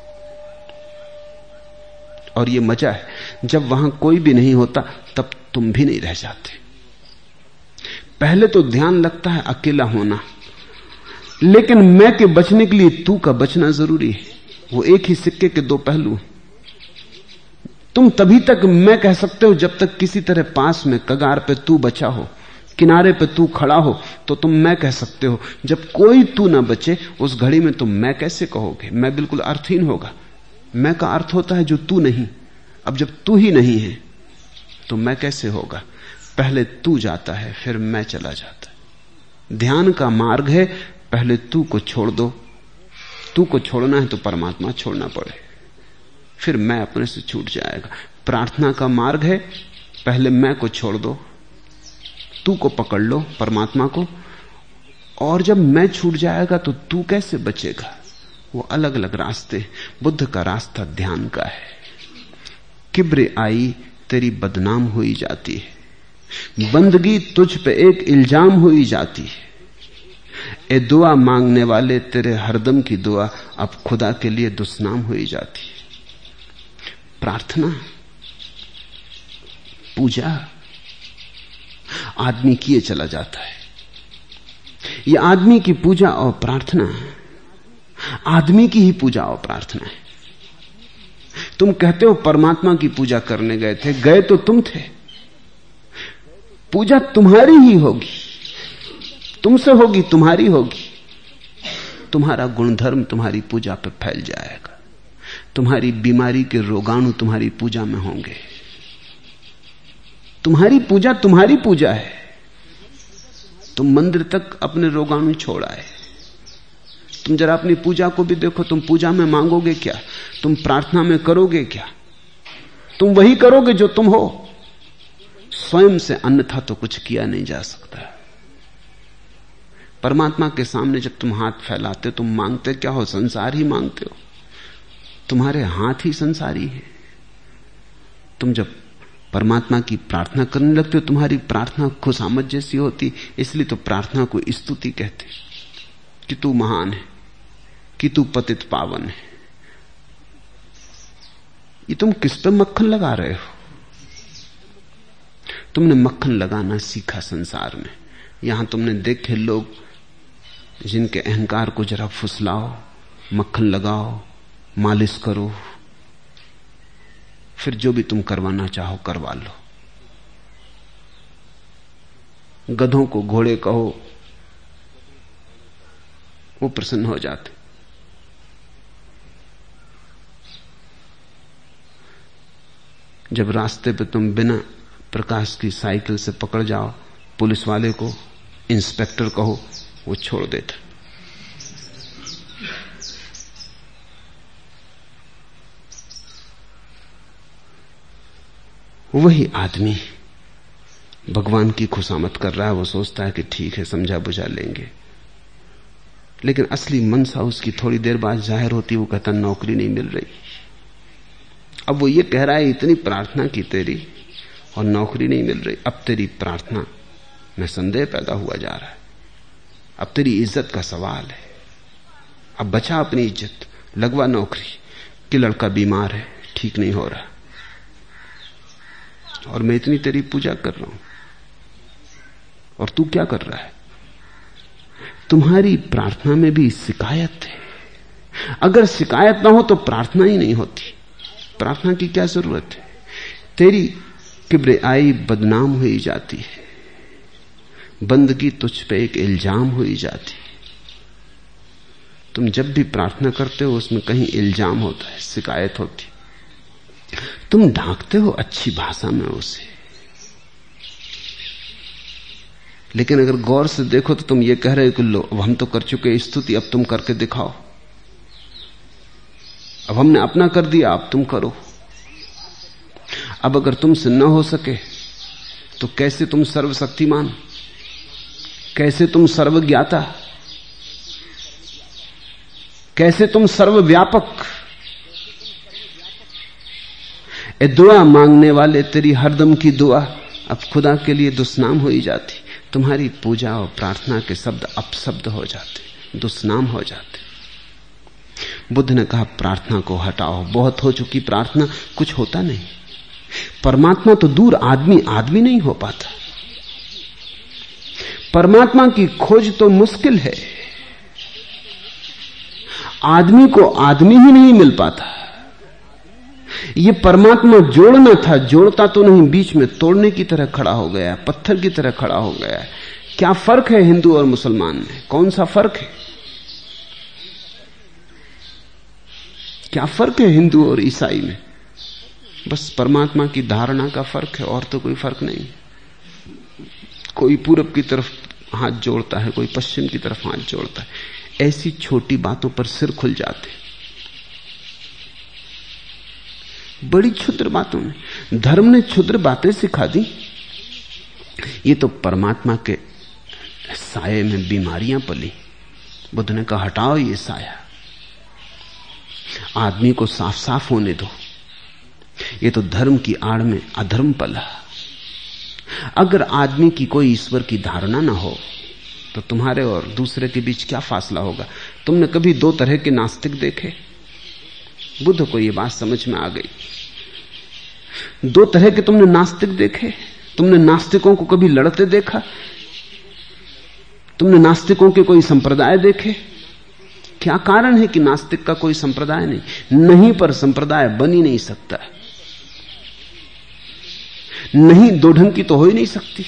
Speaker 1: और ये मजा है, जब वहां कोई भी नहीं होता तब तुम भी नहीं रह जाते। पहले तो ध्यान लगता है अकेला होना, लेकिन मैं के बचने के लिए तू का बचना जरूरी है। वो एक ही सिक्के के दो पहलू हैं। तुम तभी तक मैं कह सकते हो जब तक किसी तरह पास में कगार पे तू बचा हो, किनारे पे तू खड़ा हो, तो तुम मैं कह सकते हो। जब कोई तू ना बचे उस घड़ी में तुम मैं कैसे कहोगे? मैं बिल्कुल अर्थहीन होगा। मैं का अर्थ होता है जो तू नहीं। अब जब तू ही नहीं है तो मैं कैसे होगा? पहले तू जाता है फिर मैं चला जाता है। ध्यान का मार्ग है पहले तू को छोड़ दो। तू को छोड़ना है तो परमात्मा छोड़ना पड़े, फिर मैं अपने से छूट जाएगा। प्रार्थना का मार्ग है पहले मैं को छोड़ दो, तू को पकड़ लो परमात्मा को, और जब मैं छूट जाएगा तो तू कैसे बचेगा? वो अलग अलग रास्ते। बुद्ध का रास्ता ध्यान का है। किब्र आई तेरी बदनाम हुई जाती है, बंदगी तुझ पे एक इल्जाम हुई जाती है। ए दुआ मांगने वाले तेरे हरदम की दुआ अब खुदा के लिए दुश्मन हुई जाती है। प्रार्थना, पूजा आदमी किए चला जाता है। ये आदमी की पूजा और प्रार्थना, आदमी की ही पूजा और प्रार्थना है। तुम कहते हो परमात्मा की पूजा करने गए थे, गए तो तुम थे। पूजा तुम्हारी ही होगी, तुमसे होगी, तुम्हारी होगी। तुम्हारा गुणधर्म तुम्हारी पूजा पर फैल जाएगा। तुम्हारी बीमारी के रोगाणु तुम्हारी पूजा में होंगे। तुम्हारी पूजा तुम्हारी पूजा है। तुम मंदिर तक अपने रोगाणु छोड़ आए। तुम जरा अपनी पूजा को भी देखो। तुम पूजा में मांगोगे क्या? तुम प्रार्थना में करोगे क्या? तुम वही करोगे जो तुम हो। स्वयं से अन्यथा तो कुछ किया नहीं जा सकता। परमात्मा के सामने जब तुम हाथ फैलाते तुम मांगते क्या हो? संसार ही मांगते हो। तुम्हारे हाथ ही संसारी है। तुम जब परमात्मा की प्रार्थना करने लगते हो तुम्हारी प्रार्थना खुशामद जैसी होती, इसलिए तो प्रार्थना को स्तुति कहते कि तू महान है, कि तू पतित पावन है। ये तुम किस पे मक्खन लगा रहे हो? तुमने मक्खन लगाना सीखा संसार में। यहां तुमने देखे लोग जिनके अहंकार को जरा फुसलाओ, मक्खन लगाओ, मालिश करो, फिर जो भी तुम करवाना चाहो करवा लो। गधों को घोड़े कहो, वो प्रसन्न हो जाते। जब रास्ते पे तुम बिना प्रकाश की साइकिल से पकड़ जाओ पुलिस वाले को, इंस्पेक्टर कहो, वो छोड़ देता। वही आदमी भगवान की खुशामद कर रहा है। वो सोचता है कि ठीक है, समझा बुझा लेंगे, लेकिन असली मनसा उसकी थोड़ी देर बाद जाहिर होती। वो कहता नौकरी नहीं मिल रही। अब वो ये कह रहा है इतनी प्रार्थना की तेरी और नौकरी नहीं मिल रही। अब तेरी प्रार्थना में संदेह पैदा हुआ जा रहा है। अब तेरी इज्जत का सवाल है। अब बचा अपनी इज्जत, लगवा नौकरी। कि लड़का बीमार है, ठीक नहीं हो रहा, और मैं इतनी तेरी पूजा कर रहा हूं और तू क्या कर रहा है? तुम्हारी प्रार्थना में भी शिकायत है। अगर शिकायत ना हो तो प्रार्थना ही नहीं होती। प्रार्थना की क्या जरूरत है? तेरी किब्र आई बदनाम हुई जाती है, बंदगी तुझ पे एक इल्जाम हुई जाती है। तुम जब भी प्रार्थना करते हो उसमें कहीं इल्जाम होता है, शिकायत होती। तुम ढांकते हो अच्छी भाषा में उसे, लेकिन अगर गौर से देखो तो तुम ये कह रहे हो कि लो अब हम तो कर चुके स्तुति, अब तुम करके दिखाओ। अब हमने अपना कर दिया, अब तुम करो। अब अगर तुमसे न हो सके तो कैसे तुम सर्वशक्तिमान, कैसे तुम सर्वज्ञाता, कैसे तुम सर्वव्यापक? ए दुआ मांगने वाले तेरी हरदम की दुआ अब खुदा के लिए दुश्मन हुई जाती। तुम्हारी पूजा और प्रार्थना के शब्द अपशब्द हो जाते, दुष्नाम हो जाते। बुद्ध ने कहा प्रार्थना को हटाओ, बहुत हो चुकी प्रार्थना, कुछ होता नहीं। परमात्मा तो दूर, आदमी आदमी नहीं हो पाता। परमात्मा की खोज तो मुश्किल है, आदमी को आदमी ही नहीं मिल पाता। ये परमात्मा जोड़ना था, जोड़ता तो नहीं, बीच में तोड़ने की तरह खड़ा हो गया, पत्थर की तरह खड़ा हो गया है। क्या फर्क है हिंदू और मुसलमान में? कौन सा फर्क है? क्या फर्क है हिंदू और ईसाई में? बस परमात्मा की धारणा का फर्क है, और तो कोई फर्क नहीं। कोई पूरब की तरफ हाथ जोड़ता है, कोई पश्चिम की तरफ हाथ जोड़ता है। ऐसी छोटी बातों पर सिर खुल जाते, बड़ी क्षुद्र बातों में। धर्म ने क्षुद्र बातें सिखा दी। ये तो परमात्मा के साये में बीमारियां पली। बुद्ध ने कहा हटाओ ये साया, आदमी को साफ साफ होने दो। ये तो धर्म की आड़ में अधर्म पला। अगर आदमी की कोई ईश्वर की धारणा ना हो तो तुम्हारे और दूसरे के बीच क्या फासला होगा? तुमने कभी दो तरह के नास्तिक देखे? बुद्ध को यह बात समझ में आ गई। दो तरह के तुमने नास्तिक देखे? तुमने नास्तिकों को कभी लड़ते देखा? तुमने नास्तिकों के कोई संप्रदाय देखे? क्या कारण है कि नास्तिक का कोई संप्रदाय नहीं पर संप्रदाय बन ही नहीं सकता। नहीं दो ढंग की तो हो ही नहीं सकती।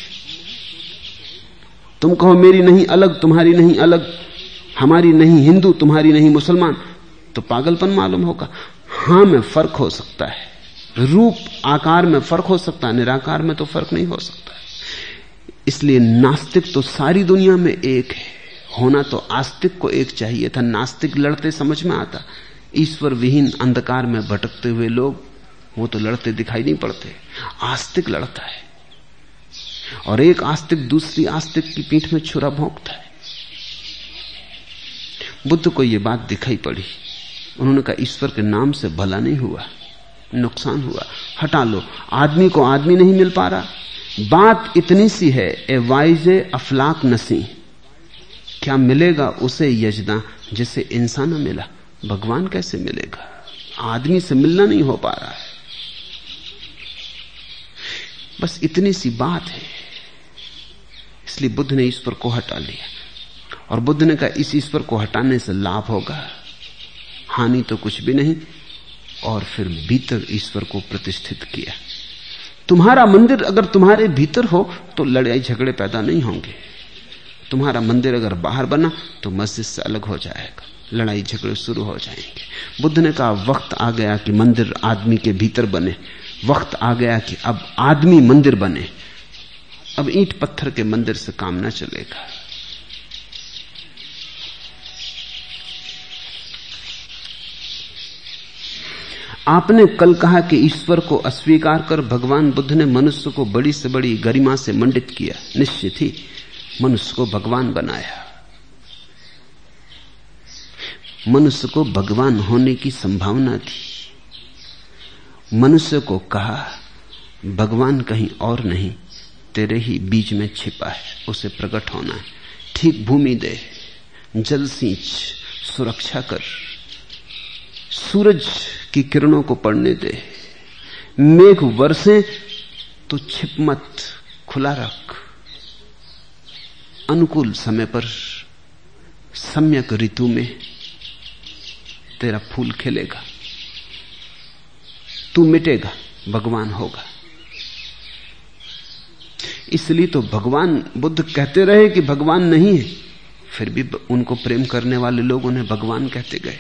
Speaker 1: तुम कहो मेरी नहीं अलग, तुम्हारी नहीं अलग, हमारी नहीं हिंदू, तुम्हारी नहीं मुसलमान, तो पागलपन मालूम होगा। हां में फर्क हो सकता है, रूप आकार में फर्क हो सकता है, निराकार में तो फर्क नहीं हो सकता। इसलिए नास्तिक तो सारी दुनिया में एक है। होना तो आस्तिक को एक चाहिए था। नास्तिक लड़ते समझ में आता, ईश्वर विहीन अंधकार में भटकते हुए लोग वो तो लड़ते दिखाई नहीं पड़ते। आस्तिक लड़ता है, और एक आस्तिक दूसरी आस्तिक की पीठ में छुरा भोंकता है। बुद्ध को यह बात दिखाई पड़ी। उन्होंने कहा ईश्वर के नाम से भला नहीं हुआ, नुकसान हुआ, हटा लो। आदमी को आदमी नहीं मिल पा रहा। बात इतनी सी है, ए वाइजे अफलाक नसी, क्या मिलेगा उसे यजदा जिसे इंसान मिला? भगवान कैसे मिलेगा? आदमी से मिलना नहीं हो पा रहा है। बस इतनी सी बात है। इसलिए बुद्ध ने ईश्वर को हटा लिया, और बुद्ध ने कहा इस ईश्वर को हटाने से लाभ होगा, हानि तो कुछ भी नहीं। और फिर भीतर ईश्वर को प्रतिष्ठित किया। तुम्हारा मंदिर अगर तुम्हारे भीतर हो तो लड़ाई झगड़े पैदा नहीं होंगे। तुम्हारा मंदिर अगर बाहर बना तो मस्जिद से अलग हो जाएगा, लड़ाई झगड़े शुरू हो जाएंगे। बुद्ध ने कहा वक्त आ गया कि मंदिर आदमी के भीतर बने, वक्त आ गया कि अब आदमी मंदिर बने। अब ईंट पत्थर के मंदिर से काम ना चलेगा। आपने कल कहा कि ईश्वर को अस्वीकार कर भगवान बुद्ध ने मनुष्य को बड़ी से बड़ी गरिमा से मंडित किया। निश्चित ही मनुष्य को भगवान बनाया। मनुष्य को भगवान होने की संभावना थी। मनुष्य को कहा भगवान कहीं और नहीं, तेरे ही बीच में छिपा है, उसे प्रकट होना है। ठीक भूमि दे, जल सींच, सुरक्षा कर, सूरज की किरणों को पड़ने दे, मेघ बरसे तो छिप मत, खुला रख। अनुकूल समय पर सम्यक ऋतु में तेरा फूल खिलेगा, तू मिटेगा, भगवान होगा। इसलिए तो भगवान बुद्ध कहते रहे कि भगवान नहीं है, फिर भी उनको प्रेम करने वाले लोग उन्हें भगवान कहते गए।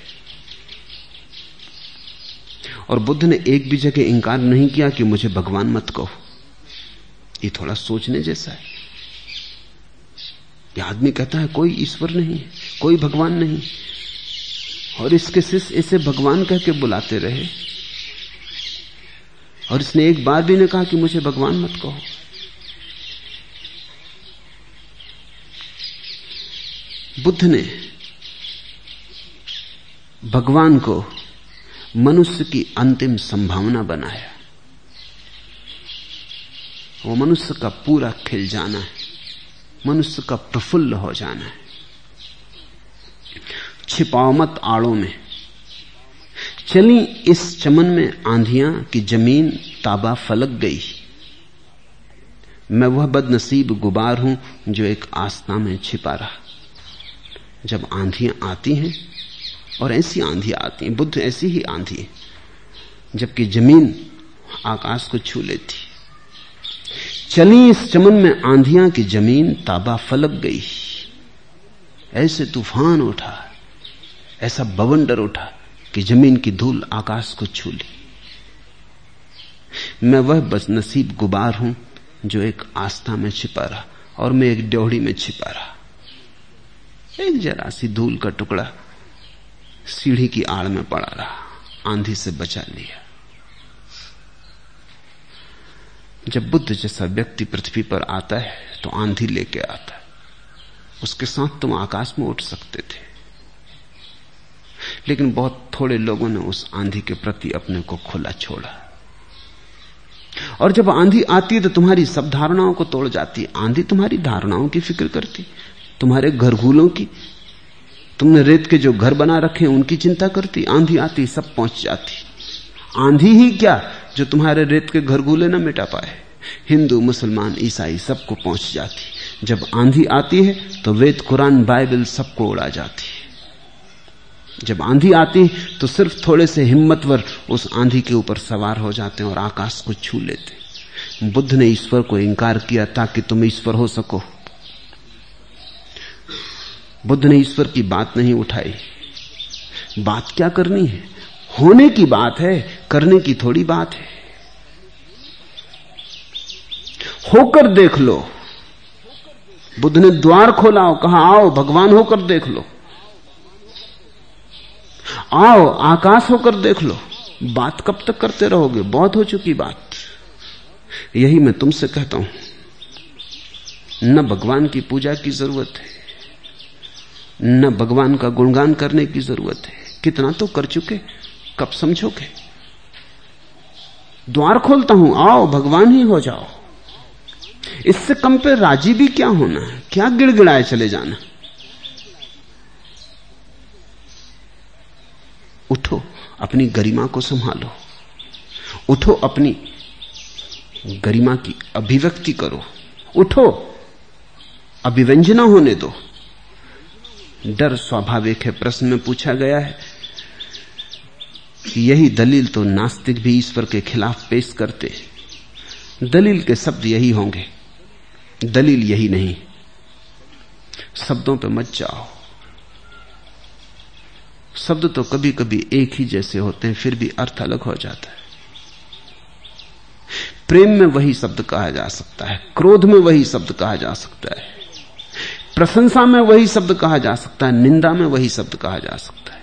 Speaker 1: और बुद्ध ने एक भी जगह इंकार नहीं किया कि मुझे भगवान मत कहो। ये थोड़ा सोचने जैसा है। यह आदमी कहता है कोई ईश्वर नहीं है, कोई भगवान नहीं, और इसके शिष्य इसे भगवान कह के बुलाते रहे, और इसने एक बार भी नहीं कहा कि मुझे भगवान मत कहो। बुद्ध ने भगवान को मनुष्य की अंतिम संभावना बनाया। वो मनुष्य का पूरा खिल जाना है, मनुष्य का प्रफुल्ल हो जाना है। छिपाओ मत आड़ों में, चली इस चमन में आंधियां कि जमीन ताबा फलक गई। मैं वह बदनसीब गुबार हूं जो एक आस्था में छिपा रहा। जब आंधियां आती हैं, और ऐसी आंधियां आती हैं, बुद्ध ऐसी ही आंधी है, जबकि जमीन आकाश को छू लेती। चली इस चमन में आंधियां कि जमीन ताबा फलक गई। ऐसे तूफान उठा, ऐसा बवंडर उठा कि जमीन की धूल आकाश को छू ली। मैं वह बदनसीब गुबार हूं जो एक आस्था में छिपा रहा, और मैं एक ड्योढ़ी में छिपा रहा। एक जरा सी धूल का टुकड़ा सीढ़ी की आड़ में पड़ा रहा, आंधी से बचा लिया। जब बुद्ध जैसा व्यक्ति पृथ्वी पर आता है तो आंधी लेके आता है। उसके साथ तुम आकाश में उठ सकते थे, लेकिन बहुत थोड़े लोगों ने उस आंधी के प्रति अपने को खुला छोड़ा। और जब आंधी आती है तो तुम्हारी सब धारणाओं को तोड़ जाती है। आंधी तुम्हारी धारणाओं की फिक्र करती, तुम्हारे घरगुलों की, तुमने रेत के जो घर बना रखे उनकी चिंता करती। आंधी आती सब पहुंच जाती। आंधी ही क्या जो तुम्हारे रेत के घरगुले न मिटा पाए। हिंदू, मुसलमान, ईसाई सबको पहुंच जाती। जब आंधी आती है तो वेद, कुरान, बाइबल सबको उड़ा जाती है। जब आंधी आती तो सिर्फ थोड़े से हिम्मतवर उस आंधी के ऊपर सवार हो जाते हैं और आकाश को छू लेते। बुद्ध ने ईश्वर को इंकार किया ताकि तुम ईश्वर हो सको। बुद्ध ने ईश्वर की बात नहीं उठाई। बात क्या करनी है? होने की बात है, करने की थोड़ी बात है। होकर देख लो। बुद्ध ने द्वार खोला और कहा आओ भगवान होकर देख लो, आओ आकाश होकर देख लो। बात कब तक करते रहोगे? बहुत हो चुकी बात। यही मैं तुमसे कहता हूं, न भगवान की पूजा की जरूरत है, न भगवान का गुणगान करने की जरूरत है। कितना तो कर चुके, कब समझोगे? द्वार खोलता हूं, आओ भगवान ही हो जाओ। इससे कम पे राजी भी क्या होना है? क्या गिड़गिड़ाए चले जाना? उठो, अपनी गरिमा को संभालो। उठो, अपनी गरिमा की अभिव्यक्ति करो। उठो, अभिव्यंजना होने दो। डर स्वाभाविक है। प्रश्न में पूछा गया है कि यही दलील तो नास्तिक भी ईश्वर के खिलाफ पेश करते। दलील के शब्द यही होंगे, दलील यही नहीं। शब्दों पे मत जाओ। शब्द तो कभी कभी एक ही जैसे होते हैं, फिर भी अर्थ अलग हो जाता है। प्रेम में वही शब्द कहा जा सकता है, क्रोध में वही शब्द कहा जा सकता है, प्रशंसा में वही शब्द कहा जा सकता है, निंदा में वही शब्द कहा जा सकता है,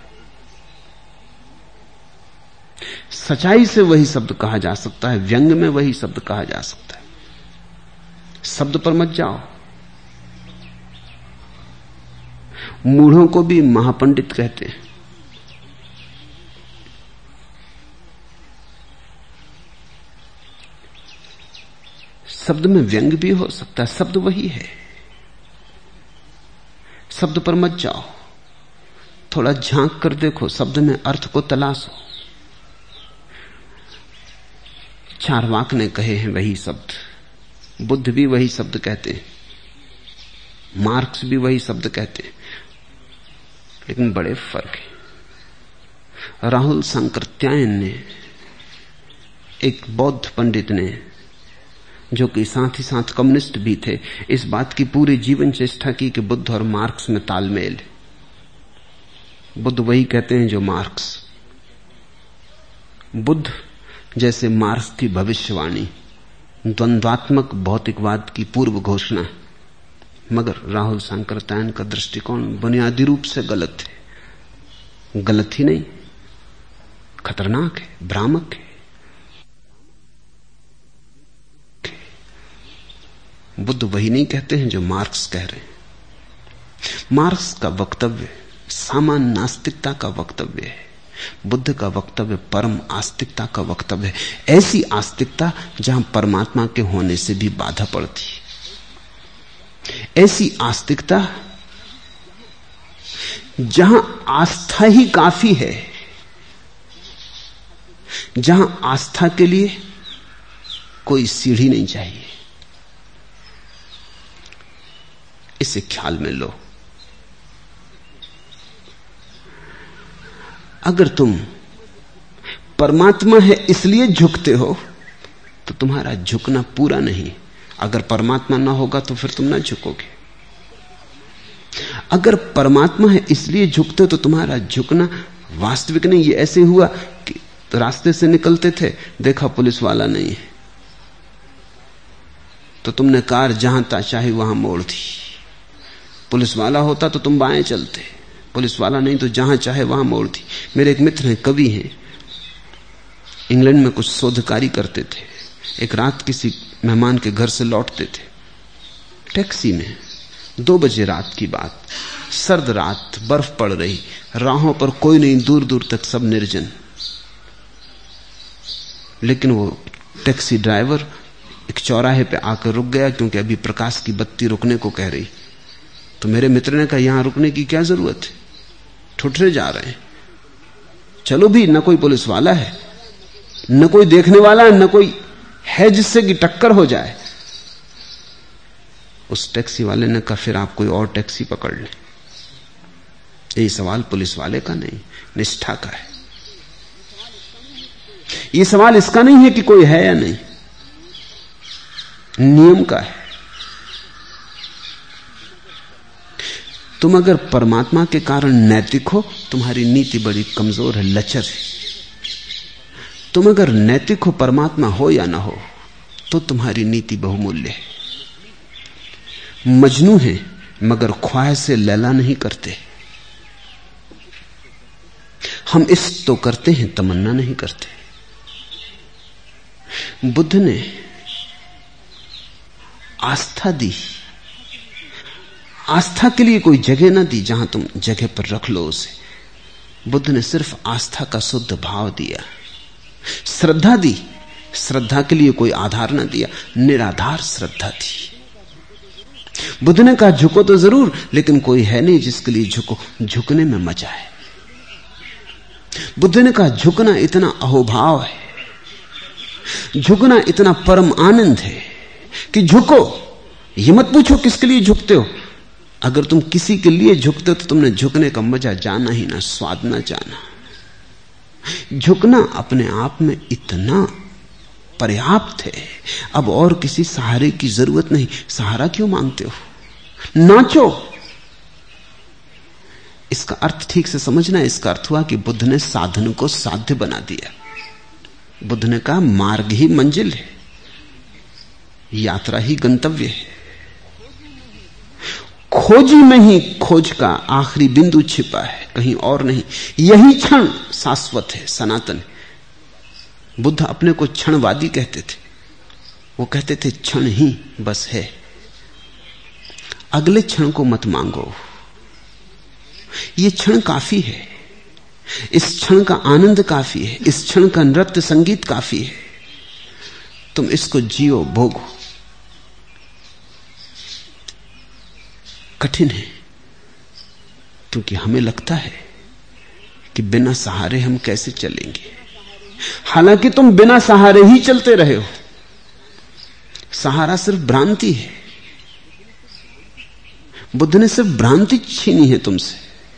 Speaker 1: सच्चाई से वही शब्द कहा जा सकता है, व्यंग में वही शब्द कहा जा सकता है। शब्द पर मत जाओ। मूढ़ों को भी महापंडित कहते हैं। शब्द में व्यंग भी हो सकता है, शब्द वही है। शब्द पर मत जाओ, थोड़ा झांक कर देखो, शब्द में अर्थ को तलाशो। चारवाक ने कहे हैं वही शब्द, बुद्ध भी वही शब्द कहते हैं, मार्क्स भी वही शब्द कहते हैं, लेकिन बड़े फर्क है। राहुल सांकृत्यायन ने, एक बौद्ध पंडित ने, जो कि साथ ही साथ कम्युनिस्ट भी थे, इस बात की पूरी जीवन चेष्टा की कि बुद्ध और मार्क्स में तालमेल है। बुद्ध वही कहते हैं जो मार्क्स। बुद्ध जैसे मार्क्स की भविष्यवाणी द्वंद्वात्मक भौतिकवाद की पूर्व घोषणा, मगर राहुल सांकृत्यायन का दृष्टिकोण बुनियादी रूप से गलत है। गलत ही नहीं, खतरनाक है, भ्रामक है। बुद्ध वही नहीं कहते हैं जो मार्क्स कह रहे हैं। मार्क्स का वक्तव्य सामान्य नास्तिकता का वक्तव्य है, बुद्ध का वक्तव्य परम आस्तिकता का वक्तव्य है। ऐसी आस्तिकता जहां परमात्मा के होने से भी बाधा पड़ती, ऐसी आस्तिकता जहां आस्था ही काफी है, जहां आस्था के लिए कोई सीढ़ी नहीं चाहिए। इसे ख्याल में लो। अगर तुम परमात्मा है इसलिए झुकते हो तो तुम्हारा झुकना पूरा नहीं। अगर परमात्मा ना होगा तो फिर तुम ना झुकोगे। अगर परमात्मा है इसलिए झुकते हो तो तुम्हारा झुकना वास्तविक नहीं। ये ऐसे हुआ कि रास्ते से निकलते थे, देखा पुलिस वाला नहीं है, तो तुमने कार जहां चाहे वहां मोड़ दी। पुलिस वाला होता तो तुम बाएं चलते, पुलिस वाला नहीं तो जहां चाहे वहां मोड़ दी। मेरे एक मित्र हैं, कवि हैं, इंग्लैंड में कुछ शोध कार्य करते थे। एक रात किसी मेहमान के घर से लौटते थे, टैक्सी में 2 बजे रात की बात, सर्द रात, बर्फ पड़ रही, राहों पर कोई नहीं, दूर दूर तक सब निर्जन। लेकिन वो टैक्सी ड्राइवर एक चौराहे पे आकर रुक गया, क्योंकि अभी प्रकाश की बत्ती रुकने को कह रही। तो मेरे मित्र ने कहा, यहां रुकने की क्या जरूरत है, ठुठरे जा रहे हैं, चलो भी। न कोई पुलिस वाला है, न कोई देखने वाला है, न कोई है जिससे कि टक्कर हो जाए। उस टैक्सी वाले ने कहा, फिर आप कोई और टैक्सी पकड़ लें। यही सवाल पुलिस वाले का नहीं, निष्ठा का है। यह सवाल इसका नहीं है कि कोई है या नहीं, नियम का है। तुम अगर परमात्मा के कारण नैतिक हो, तुम्हारी नीति बड़ी कमजोर है, लचर है। तुम अगर नैतिक हो, परमात्मा हो या ना हो, तो तुम्हारी नीति बहुमूल्य है। मजनू है मगर ख्वाहिश से लैला नहीं करते। हम इस तो करते हैं, तमन्ना नहीं करते। बुद्ध ने आस्था दी, आस्था के लिए कोई जगह ना दी जहां तुम जगह पर रख लो उसे। बुद्ध ने सिर्फ आस्था का शुद्ध भाव दिया। श्रद्धा दी, श्रद्धा के लिए कोई आधार ना दिया, निराधार श्रद्धा थी। बुद्ध ने कहा, झुको तो जरूर, लेकिन कोई है नहीं जिसके लिए झुको, झुकने में मजा है। बुद्ध ने कहा, झुकना इतना अहोभाव है, झुकना इतना परम आनंद है कि झुको। ये मत पूछो किसके लिए झुकते हो। अगर तुम किसी के लिए झुकते हो तो तुमने झुकने का मजा जाना ही ना, स्वाद ना जाना। झुकना अपने आप में इतना पर्याप्त है, अब और किसी सहारे की जरूरत नहीं। सहारा क्यों मांगते हो, नाचो। इसका अर्थ ठीक से समझना। इसका अर्थ हुआ कि बुद्ध ने साधन को साध्य बना दिया। बुद्ध ने कहा, मार्ग ही मंजिल है, यात्रा ही गंतव्य है। खोजी में ही खोज का आखिरी बिंदु छिपा है, कहीं और नहीं। यही क्षण शाश्वत है, सनातन है। बुद्ध अपने को क्षणवादी कहते थे। वो कहते थे क्षण ही बस है, अगले क्षण को मत मांगो। ये क्षण काफी है, इस क्षण का आनंद काफी है, इस क्षण का नृत्य संगीत काफी है। तुम इसको जियो, भोगो। कठिन है, क्योंकि हमें लगता है कि बिना सहारे हम कैसे चलेंगे। हालांकि तुम बिना सहारे ही चलते रहे हो। सहारा सिर्फ भ्रांति है। बुद्ध ने सिर्फ भ्रांति छीनी है तुमसे।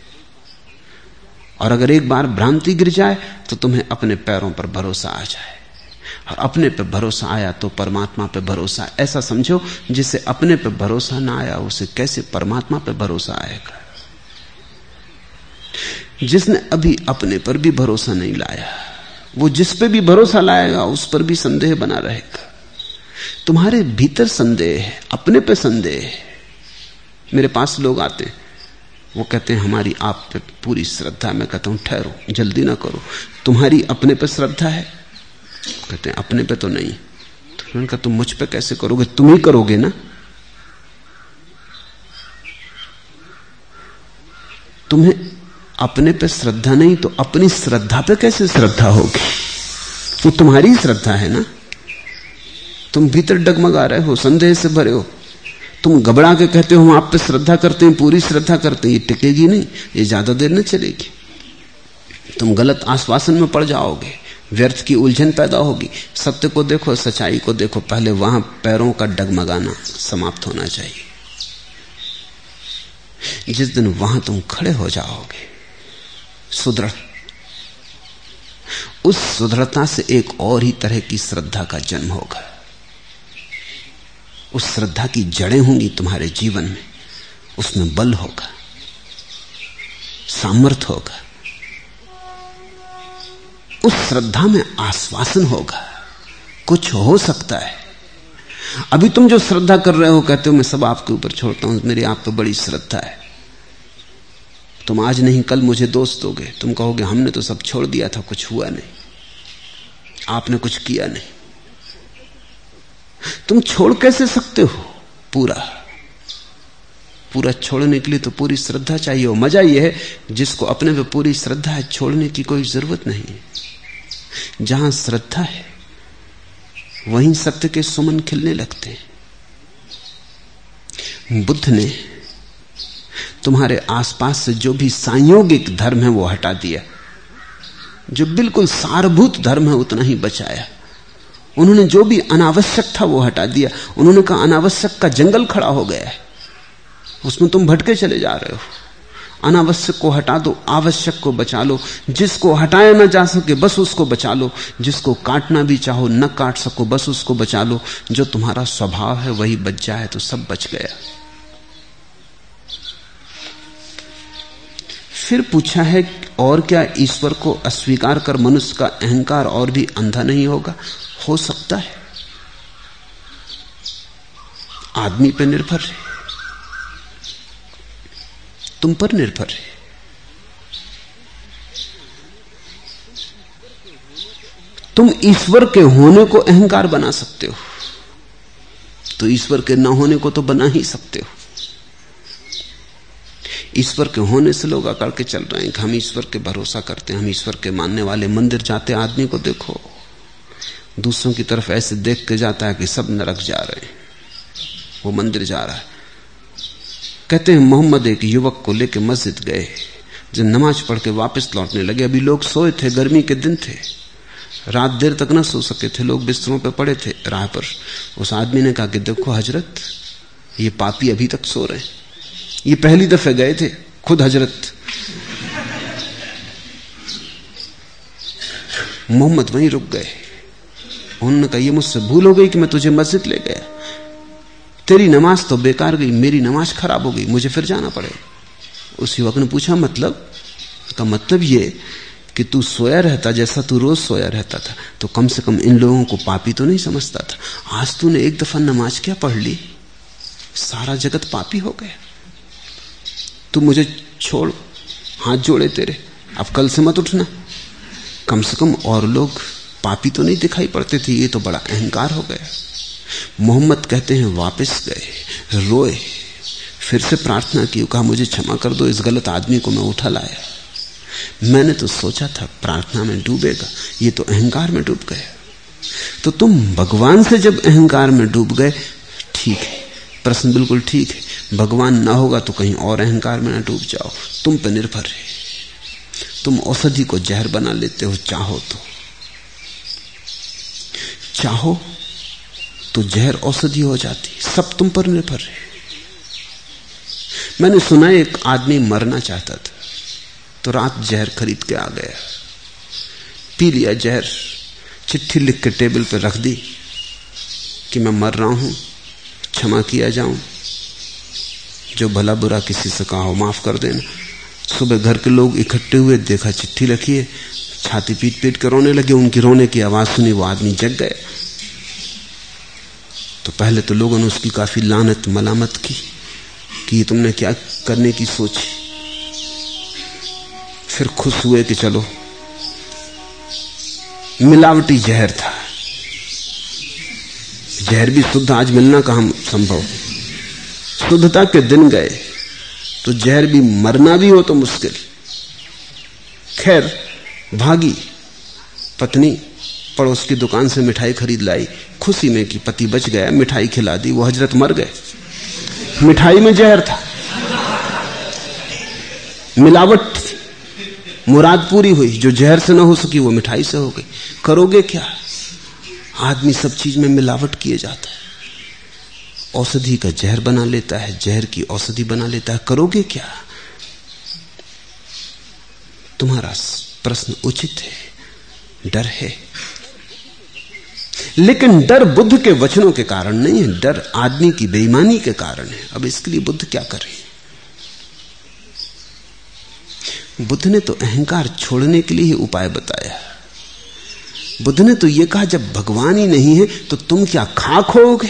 Speaker 1: और अगर एक बार भ्रांति गिर जाए तो तुम्हें अपने पैरों पर भरोसा आ जाए, और अपने पे भरोसा आया तो परमात्मा पे भरोसा। ऐसा समझो, जिसे अपने पे भरोसा ना आया उसे कैसे परमात्मा पे भरोसा आएगा। जिसने अभी अपने पर भी भरोसा नहीं लाया, वो जिस पे भी भरोसा लाएगा उस पर भी संदेह बना रहेगा। तुम्हारे भीतर संदेह है, अपने पे संदेह है। मेरे पास लोग आते हैं, वो कहते हैं हमारी आप पे पूरी श्रद्धा। मैं कहता हूं ठहरो, जल्दी ना करो, तुम्हारी अपने पे श्रद्धा है? कहते हैं अपने पे तो नहीं। तो मैंने कहा तुम मुझ पे कैसे करोगे, तुम ही करोगे ना। तुम्हें अपने पे श्रद्धा नहीं तो अपनी श्रद्धा पे कैसे श्रद्धा होगी? वो तुम्हारी श्रद्धा है ना। तुम भीतर डगमगा रहे हो, संदेह से भरे हो, तुम घबरा के कहते हो हम आप पे श्रद्धा करते हैं, पूरी श्रद्धा करते हैं, ये टिकेगी नहीं, ये ज्यादा देर न चलेगी। तुम गलत आश्वासन में पड़ जाओगे, व्यर्थ की उलझन पैदा होगी। सत्य को देखो, सच्चाई को देखो, पहले वहां पैरों का डगमगाना समाप्त होना चाहिए। जिस दिन वहां तुम खड़े हो जाओगे सुदृढ़, उस सुदृढ़ता से एक और ही तरह की श्रद्धा का जन्म होगा। उस श्रद्धा की जड़ें होंगी तुम्हारे जीवन में, उसमें बल होगा, सामर्थ्य होगा, उस श्रद्धा में आश्वासन होगा, कुछ हो सकता है। अभी तुम जो श्रद्धा कर रहे हो, कहते हो मैं सब आपके ऊपर छोड़ता हूं, मेरी आप पे बड़ी श्रद्धा है, तुम आज नहीं कल मुझे दोष दोगे, तुम कहोगे हमने तो सब छोड़ दिया था, कुछ हुआ नहीं, आपने कुछ किया नहीं। तुम छोड़ कैसे सकते हो? पूरा छोड़ने के लिए तो पूरी श्रद्धा चाहिए हो। मजा यह है जिसको अपने पे पूरी श्रद्धा है, छोड़ने की कोई जरूरत नहीं है। जहां श्रद्धा है वहीं सत्य के सुमन खिलने लगते हैं। बुद्ध ने तुम्हारे आसपास से जो भी सांयोगिक धर्म है वो हटा दिया, जो बिल्कुल सारभूत धर्म है उतना ही बचाया। उन्होंने जो भी अनावश्यक था वो हटा दिया। उन्होंने कहा अनावश्यक का जंगल खड़ा हो गया है, उसमें तुम भटके चले जा रहे हो। अनावश्यक को हटा दो, आवश्यक को बचा लो। जिसको हटाया ना जा सके बस उसको बचा लो, जिसको काटना भी चाहो न काट सको बस उसको बचा लो। जो तुम्हारा स्वभाव है वही बच जाए तो सब बच गया। फिर पूछा है और क्या ईश्वर को अस्वीकार कर मनुष्य का अहंकार और भी अंधा नहीं होगा? हो सकता है, आदमी पर निर्भर है, तुम पर निर्भर है। तुम ईश्वर के होने को अहंकार बना सकते हो, तो ईश्वर के न होने को तो बना ही सकते हो। ईश्वर के होने से लोग अकड़ के चल रहे हैं कि हम ईश्वर के भरोसा करते हैं, हम ईश्वर के मानने वाले। मंदिर जाते आदमी को देखो, दूसरों की तरफ ऐसे देख के जाता है कि सब नरक जा रहे हैं, वो मंदिर जा रहा है। कहते हैं मोहम्मद एक युवक को लेकर मस्जिद गए, जब नमाज पढ़ के वापस लौटने लगे, अभी लोग सोए थे, गर्मी के दिन थे, रात देर तक ना सो सके थे, लोग बिस्तरों पे पड़े थे राह पर। उस आदमी ने कहा कि देखो हजरत, ये पापी अभी तक सो रहे हैं, ये पहली दफे गए थे खुद हजरत। मोहम्मद वहीं रुक गए। उन्होंने कहा ये मुझसे भूल हो गई कि मैं तुझे मस्जिद ले गया, तेरी नमाज तो बेकार गई, मेरी नमाज खराब हो गई, मुझे फिर जाना पड़ेगा। उस युवक ने पूछा मतलब? का मतलब ये कि तू सोया रहता जैसा तू रोज सोया रहता था, तो कम से कम इन लोगों को पापी तो नहीं समझता था। आज तूने एक दफा नमाज क्या पढ़ ली, सारा जगत पापी हो गया। तू मुझे छोड़, हाथ जोड़े तेरे, अब कल से मत उठना। कम से कम और लोग पापी तो नहीं दिखाई पड़ते थे, ये तो बड़ा अहंकार हो गया। मोहम्मद कहते हैं वापस गए, रोए, फिर से प्रार्थना की, कहा मुझे क्षमा कर दो, इस गलत आदमी को मैं उठा लाया, मैंने तो सोचा था प्रार्थना में डूबेगा, ये तो अहंकार में डूब गया। तो तुम भगवान से जब अहंकार में डूब गए, ठीक है, प्रश्न बिल्कुल ठीक है, भगवान ना होगा तो कहीं और अहंकार में ना डूब जाओ, तुम पे निर्भर है। तुम औषधि को जहर बना लेते हो, चाहो तो जहर औषधि हो जाती, सब तुम पर निर्भर है। मैंने सुना एक आदमी मरना चाहता था, तो रात जहर खरीद के आ गया, पी लिया जहर, चिट्ठी लिख के टेबल पर रख दी कि मैं मर रहा हूं, क्षमा किया जाऊं, जो भला बुरा किसी से कहा हो माफ कर देना। सुबह घर के लोग इकट्ठे हुए, देखा चिट्ठी लिखी है, छाती पीट पीट कर रोने लगे। उनकी रोने की आवाज सुनी, वो आदमी जग गया। तो पहले तो लोगों ने उसकी काफी लानत मलामत की कि ये तुमने क्या करने की सोची। फिर खुश हुए कि चलो, मिलावटी जहर था, जहर भी शुद्ध आज मिलना कहां संभव। शुद्धता के दिन गए तो जहर भी, मरना भी हो तो मुश्किल। खैर भागी, पत्नी पड़ोस की दुकान से मिठाई खरीद लाई, खुशी में कि पति बच गया, मिठाई खिला दी, वो हजरत मर गए। मिठाई में जहर था, मिलावट थी, मुराद पूरी हुई। जो जहर से ना हो सकी वो मिठाई से हो गई। करोगे क्या? आदमी सब चीज में मिलावट किए जाता है, औषधि का जहर बना लेता है, जहर की औषधि बना लेता है। करोगे क्या? तुम्हारा प्रश्न उचित है, डर है, लेकिन डर बुद्ध के वचनों के कारण नहीं है, डर आदमी की बेईमानी के कारण है। अब इसके लिए बुद्ध क्या करे? बुद्ध ने तो अहंकार छोड़ने के लिए ही उपाय बताया। बुद्ध ने तो यह कहा जब भगवान ही नहीं है तो तुम क्या खाक होगे?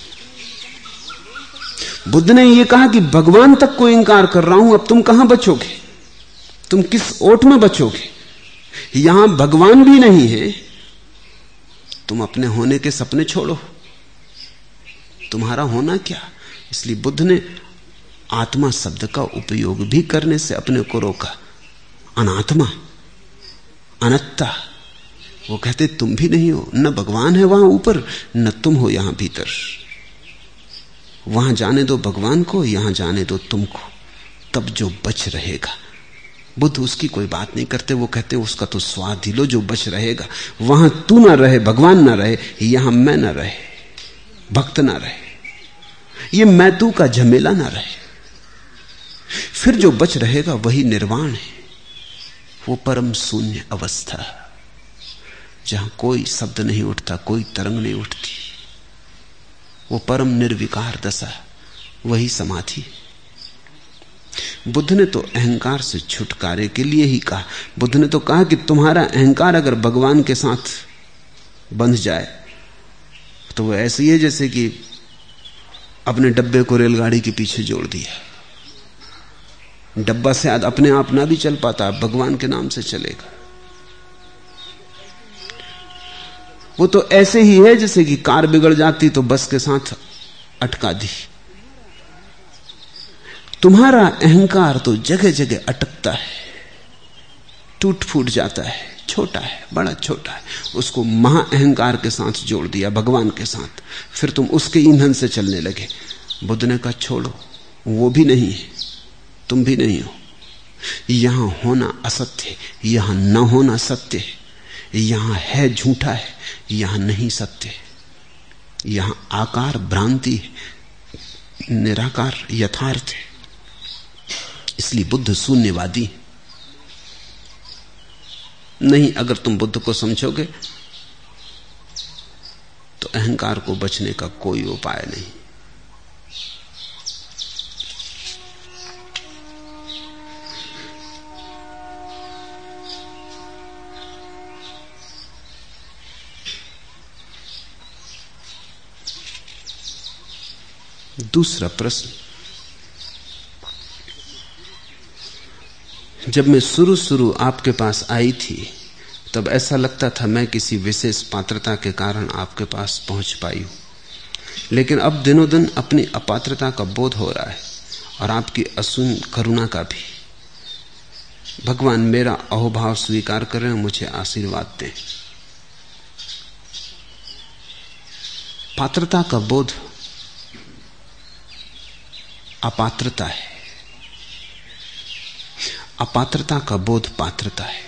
Speaker 1: बुद्ध ने यह कहा कि भगवान तक को इंकार कर रहा हूं, अब तुम कहां बचोगे? तुम किस ओट में बचोगे? यहां भगवान भी नहीं है, तुम अपने होने के सपने छोड़ो, तुम्हारा होना क्या? इसलिए बुद्ध ने आत्मा शब्द का उपयोग भी करने से अपने को रोका। अनात्मा, अनत्ता, वो कहते तुम भी नहीं हो, न भगवान है वहां ऊपर, न तुम हो यहां भीतर। वहां जाने दो भगवान को, यहां जाने दो तुमको, तब जो बच रहेगा। बुद्ध उसकी कोई बात नहीं करते, वो कहते उसका तो स्वाद ही लो जो बच रहेगा। वहां तू ना रहे, भगवान ना रहे, यहां मैं ना रहे, भक्त ना रहे, ये मैं तू का झमेला ना रहे, फिर जो बच रहेगा वही निर्वाण है। वो परम शून्य अवस्था जहां कोई शब्द नहीं उठता, कोई तरंग नहीं उठती, वो परम निर्विकार दशा, वही समाधि। बुद्ध ने तो अहंकार से छुटकारे के लिए ही कहा। बुद्ध ने तो कहा कि तुम्हारा अहंकार अगर भगवान के साथ बंध जाए तो वो ऐसे ही है जैसे कि अपने डब्बे को रेलगाड़ी के पीछे जोड़ दिया। डब्बा शायद अपने आप ना भी चल पाता, भगवान के नाम से चलेगा। वो तो ऐसे ही है जैसे कि कार बिगड़ जाती तो बस के साथ अटका दी। तुम्हारा अहंकार तो जगह जगह अटकता है, टूट फूट जाता है, छोटा है, बड़ा छोटा है, उसको महा अहंकार के साथ जोड़ दिया, भगवान के साथ, फिर तुम उसके ईंधन से चलने लगे। बुद्ध ने कहा छोड़ो, वो भी नहीं है, तुम भी नहीं हो। यहां होना असत्य है, यहां न होना सत्य है, यहां है झूठा है, यहां नहीं सत्य है, यहां आकार भ्रांति है, निराकार यथार्थ है। इसलिए बुद्ध शून्यवादी नहीं। अगर तुम बुद्ध को समझोगे तो अहंकार को बचने का कोई उपाय नहीं। दूसरा प्रश्न, जब मैं शुरू आपके पास आई थी तब ऐसा लगता था मैं किसी विशेष पात्रता के कारण आपके पास पहुंच पाई हूं, लेकिन अब दिनों दिन अपनी अपात्रता का बोध हो रहा है और आपकी असीम करुणा का भी। भगवान मेरा अहोभाव स्वीकार करें, मुझे आशीर्वाद दें। पात्रता का बोध अपात्रता है, अपात्रता का बोध पात्रता है।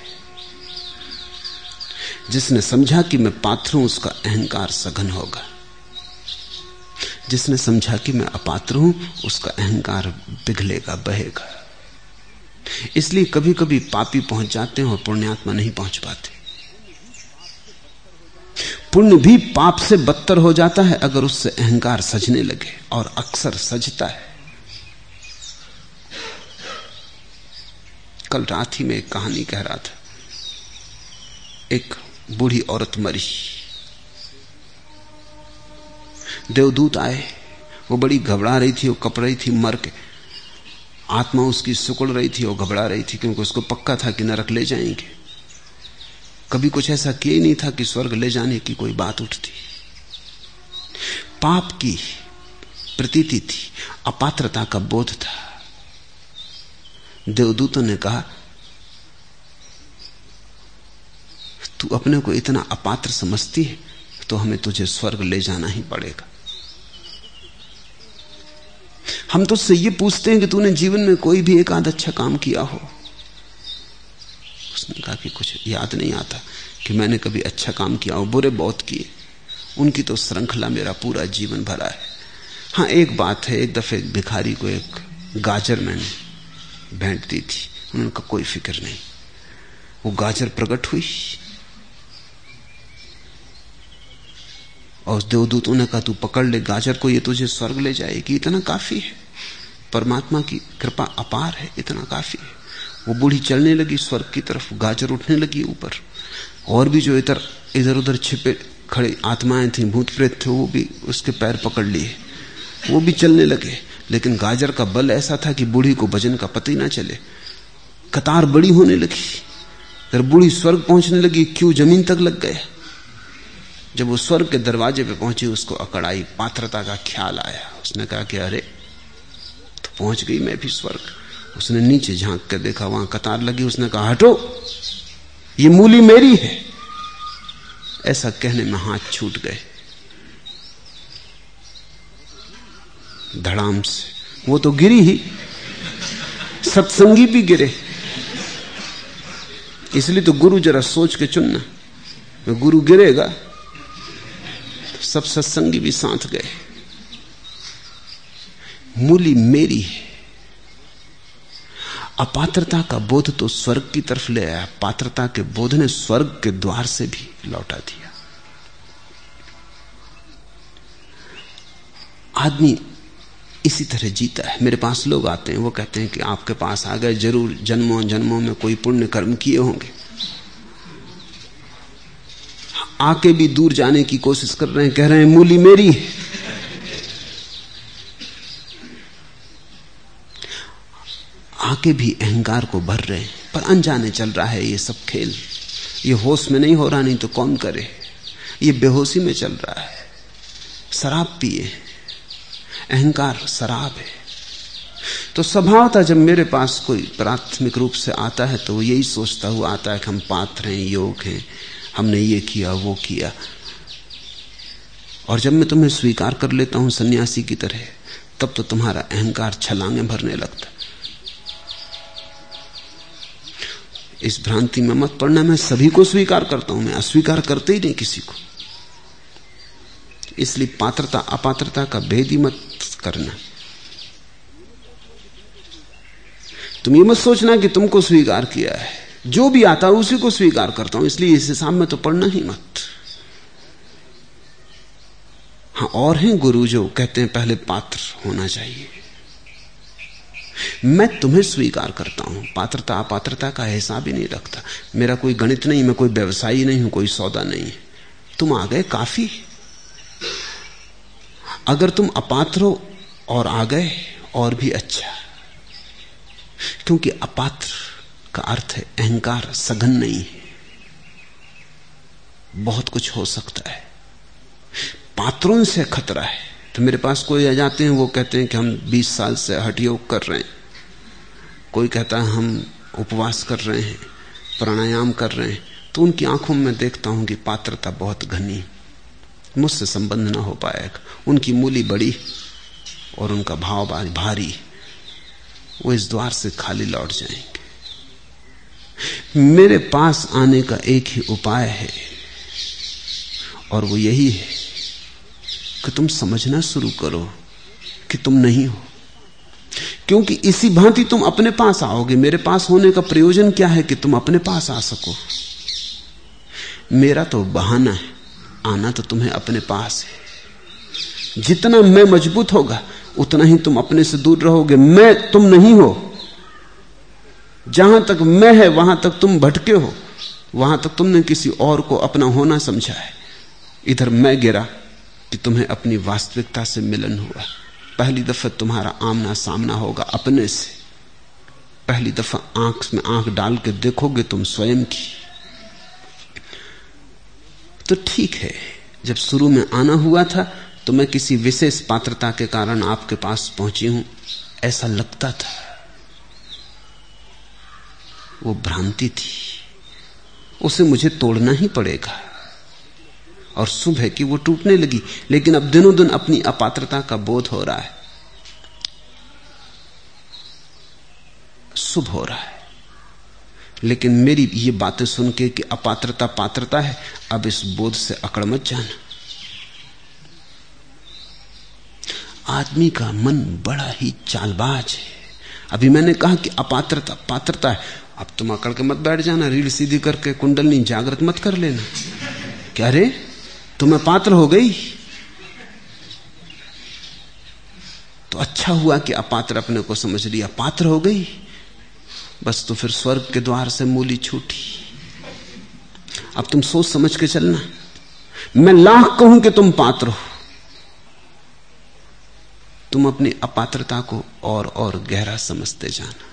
Speaker 1: जिसने समझा कि मैं पात्र हूं उसका अहंकार सघन होगा, जिसने समझा कि मैं अपात्र हूं उसका अहंकार पिघलेगा, बहेगा। इसलिए कभी कभी पापी पहुंच जाते हैं और पुण्यात्मा नहीं पहुंच पाते। पुण्य भी पाप से बदतर हो जाता है अगर उससे अहंकार सजने लगे, और अक्सर सजता है। कल रात ही में एक कहानी कह रहा था। एक बूढ़ी औरत मरी, देवदूत आए, वो बड़ी घबरा रही थी, वो कप रही थी मर के। आत्मा उसकी सुकुड़ रही थी और घबरा रही थी, क्योंकि उसको पक्का था कि नरक ले जाएंगे। कभी कुछ ऐसा किया ही नहीं था कि स्वर्ग ले जाने की कोई बात उठती। पाप की प्रतीति थी, अपात्रता का बोध था। देवदूतों ने कहा तू अपने को इतना अपात्र समझती है तो हमें तुझे स्वर्ग ले जाना ही पड़ेगा। हम तो उससे ये पूछते हैं कि तूने जीवन में कोई भी एक आध अच्छा काम किया हो। उसने कहा कि कुछ याद नहीं आता कि मैंने कभी अच्छा काम किया हो, बुरे बहुत किए। उनकी तो श्रृंखला मेरा पूरा जीवन भरा है। हाँ, एक बात है, एक दफे भिखारी को एक गाजर मैंने भेंट दी थी, उनका कोई फिक्र नहीं। वो गाजर प्रकट हुई और देवदूतों ने कहा तू पकड़ ले गाजर को, ये तुझे स्वर्ग ले जाएगी, इतना काफी है। परमात्मा की कृपा अपार है, इतना काफी है। वो बूढ़ी चलने लगी स्वर्ग की तरफ, गाजर उठने लगी ऊपर। और भी जो इधर उधर छिपे खड़े आत्माएं थी, भूत प्रेत थे, वो भी उसके पैर पकड़ लिए, वो भी चलने लगे। लेकिन गाजर का बल ऐसा था कि बूढ़ी को भजन का पता ही ना चले। कतार बड़ी होने लगी, जब बूढ़ी स्वर्ग पहुंचने लगी, क्यों जमीन तक लग गया। जब वो स्वर्ग के दरवाजे पे पहुंची, उसको अकड़ाई पात्रता का ख्याल आया। उसने कहा कि अरे तो पहुंच गई मैं भी स्वर्ग। उसने नीचे झांक कर देखा, वहां कतार लगी। उसने कहा हटो, ये मूली मेरी है। ऐसा कहने में हाथ छूट गए धड़ाम से। वो तो गिरी ही, सत्संगी भी गिरे। इसलिए तो गुरु जरा सोच के चुनना, गुरु गिरेगा तो सब सत्संगी भी साथ गए। मूली मेरी है। अपात्रता का बोध तो स्वर्ग की तरफ ले आया, पात्रता के बोध ने स्वर्ग के द्वार से भी लौटा दिया। आदमी इसी तरह जीता है। मेरे पास लोग आते हैं, वो कहते हैं कि आपके पास आ गए, जरूर जन्मों जन्मों में कोई पुण्य कर्म किए होंगे। आके भी दूर जाने की कोशिश कर रहे हैं, कह रहे हैं मूली मेरी है। आके भी अहंकार को भर रहे हैं, पर अनजाने चल रहा है ये सब खेल। ये होश में नहीं हो रहा, नहीं तो कौन करे। ये बेहोशी में चल रहा है। शराब पिए, अहंकार शराब है। तो स्वभावतः जब मेरे पास कोई प्राथमिक रूप से आता है तो वो यही सोचता हुआ आता है कि हम पात्र हैं, योग हैं, हमने ये किया वो किया। और जब मैं तुम्हें स्वीकार कर लेता हूं सन्यासी की तरह, तब तो तुम्हारा अहंकार छलांगे भरने लगता। इस भ्रांति में मत पड़ना, मैं सभी को स्वीकार करता हूं, मैं अस्वीकार करते ही नहीं किसी को। इसलिए पात्रता अपात्रता का भेद ही मत करना। तुम ये मत सोचना कि तुमको स्वीकार किया है, जो भी आता है उसी को स्वीकार करता हूं, इसलिए इस हिसाब में तो पढ़ना ही मत। हाँ, और हैं गुरु जो कहते हैं पहले पात्र होना चाहिए। मैं तुम्हें स्वीकार करता हूं, पात्रता अपात्रता का हिसाब ही नहीं रखता। मेरा कोई गणित नहीं, मैं कोई व्यवसायी नहीं हूं, कोई सौदा नहीं है। तुम आ गए काफी। अगर तुम अपात्र हो और आ गए और भी अच्छा, क्योंकि अपात्र का अर्थ है अहंकार सघन नहीं है, बहुत कुछ हो सकता है। पात्रों से खतरा है। तो मेरे पास कोई आ जाते हैं, वो कहते हैं कि हम 20 साल से हठ योग कर रहे हैं, कोई कहता है हम उपवास कर रहे हैं, प्राणायाम कर रहे हैं, तो उनकी आंखों में देखता हूं कि पात्रता बहुत घनी, मुझसे संबंध ना हो पाएगा। उनकी मूली बड़ी और उनका भाव भारी, वो इस द्वार से खाली लौट जाएंगे। मेरे पास आने का एक ही उपाय है, और वो यही है कि तुम समझना शुरू करो कि तुम नहीं हो। क्योंकि इसी भांति तुम अपने पास आओगे। मेरे पास होने का प्रयोजन क्या है कि तुम अपने पास आ सको। मेरा तो बहाना है, आना तो तुम्हें अपने पास है। जितना मैं मजबूत होगा उतना ही तुम अपने से दूर रहोगे। मैं तुम नहीं हो। जहां तक मैं है वहां तक तुम भटके हो, वहां तक तुमने किसी और को अपना होना समझा है। इधर मैं गिरा कि तुम्हें अपनी वास्तविकता से मिलन हुआ। पहली दफा तुम्हारा आमना सामना होगा अपने से। पहली दफा आंख में आंख डाल के देखोगे तुम स्वयं की। तो ठीक है, जब शुरू में आना हुआ था तो मैं किसी विशेष पात्रता के कारण आपके पास पहुंची हूं, ऐसा लगता था। वो भ्रांति थी, उसे मुझे तोड़ना ही पड़ेगा। और शुभ है कि वो टूटने लगी। लेकिन अब दिनों दिन अपनी अपात्रता का बोध हो रहा है। शुभ हो रहा है। लेकिन मेरी ये बातें सुन के कि अपात्रता पात्रता है, अब इस बोध से अकड़ मत जाना। आदमी का मन बड़ा ही चालबाज है। अभी मैंने कहा कि अपात्रता पात्रता है, अब तुम अकड़ के मत बैठ जाना, रीढ़ सीधी करके कुंडलनी जागृत मत कर लेना। क्या रे, तुम्हें पात्र हो गई तो अच्छा हुआ कि अपात्र अपने को समझ लिया, पात्र हो गई बस तो फिर स्वर्ग के द्वार से मूली छूटी। अब तुम सोच समझ के चलना। मैं लाख कहूं कि तुम पात्र हो, तुम अपनी अपात्रता को और गहरा समझते जाना।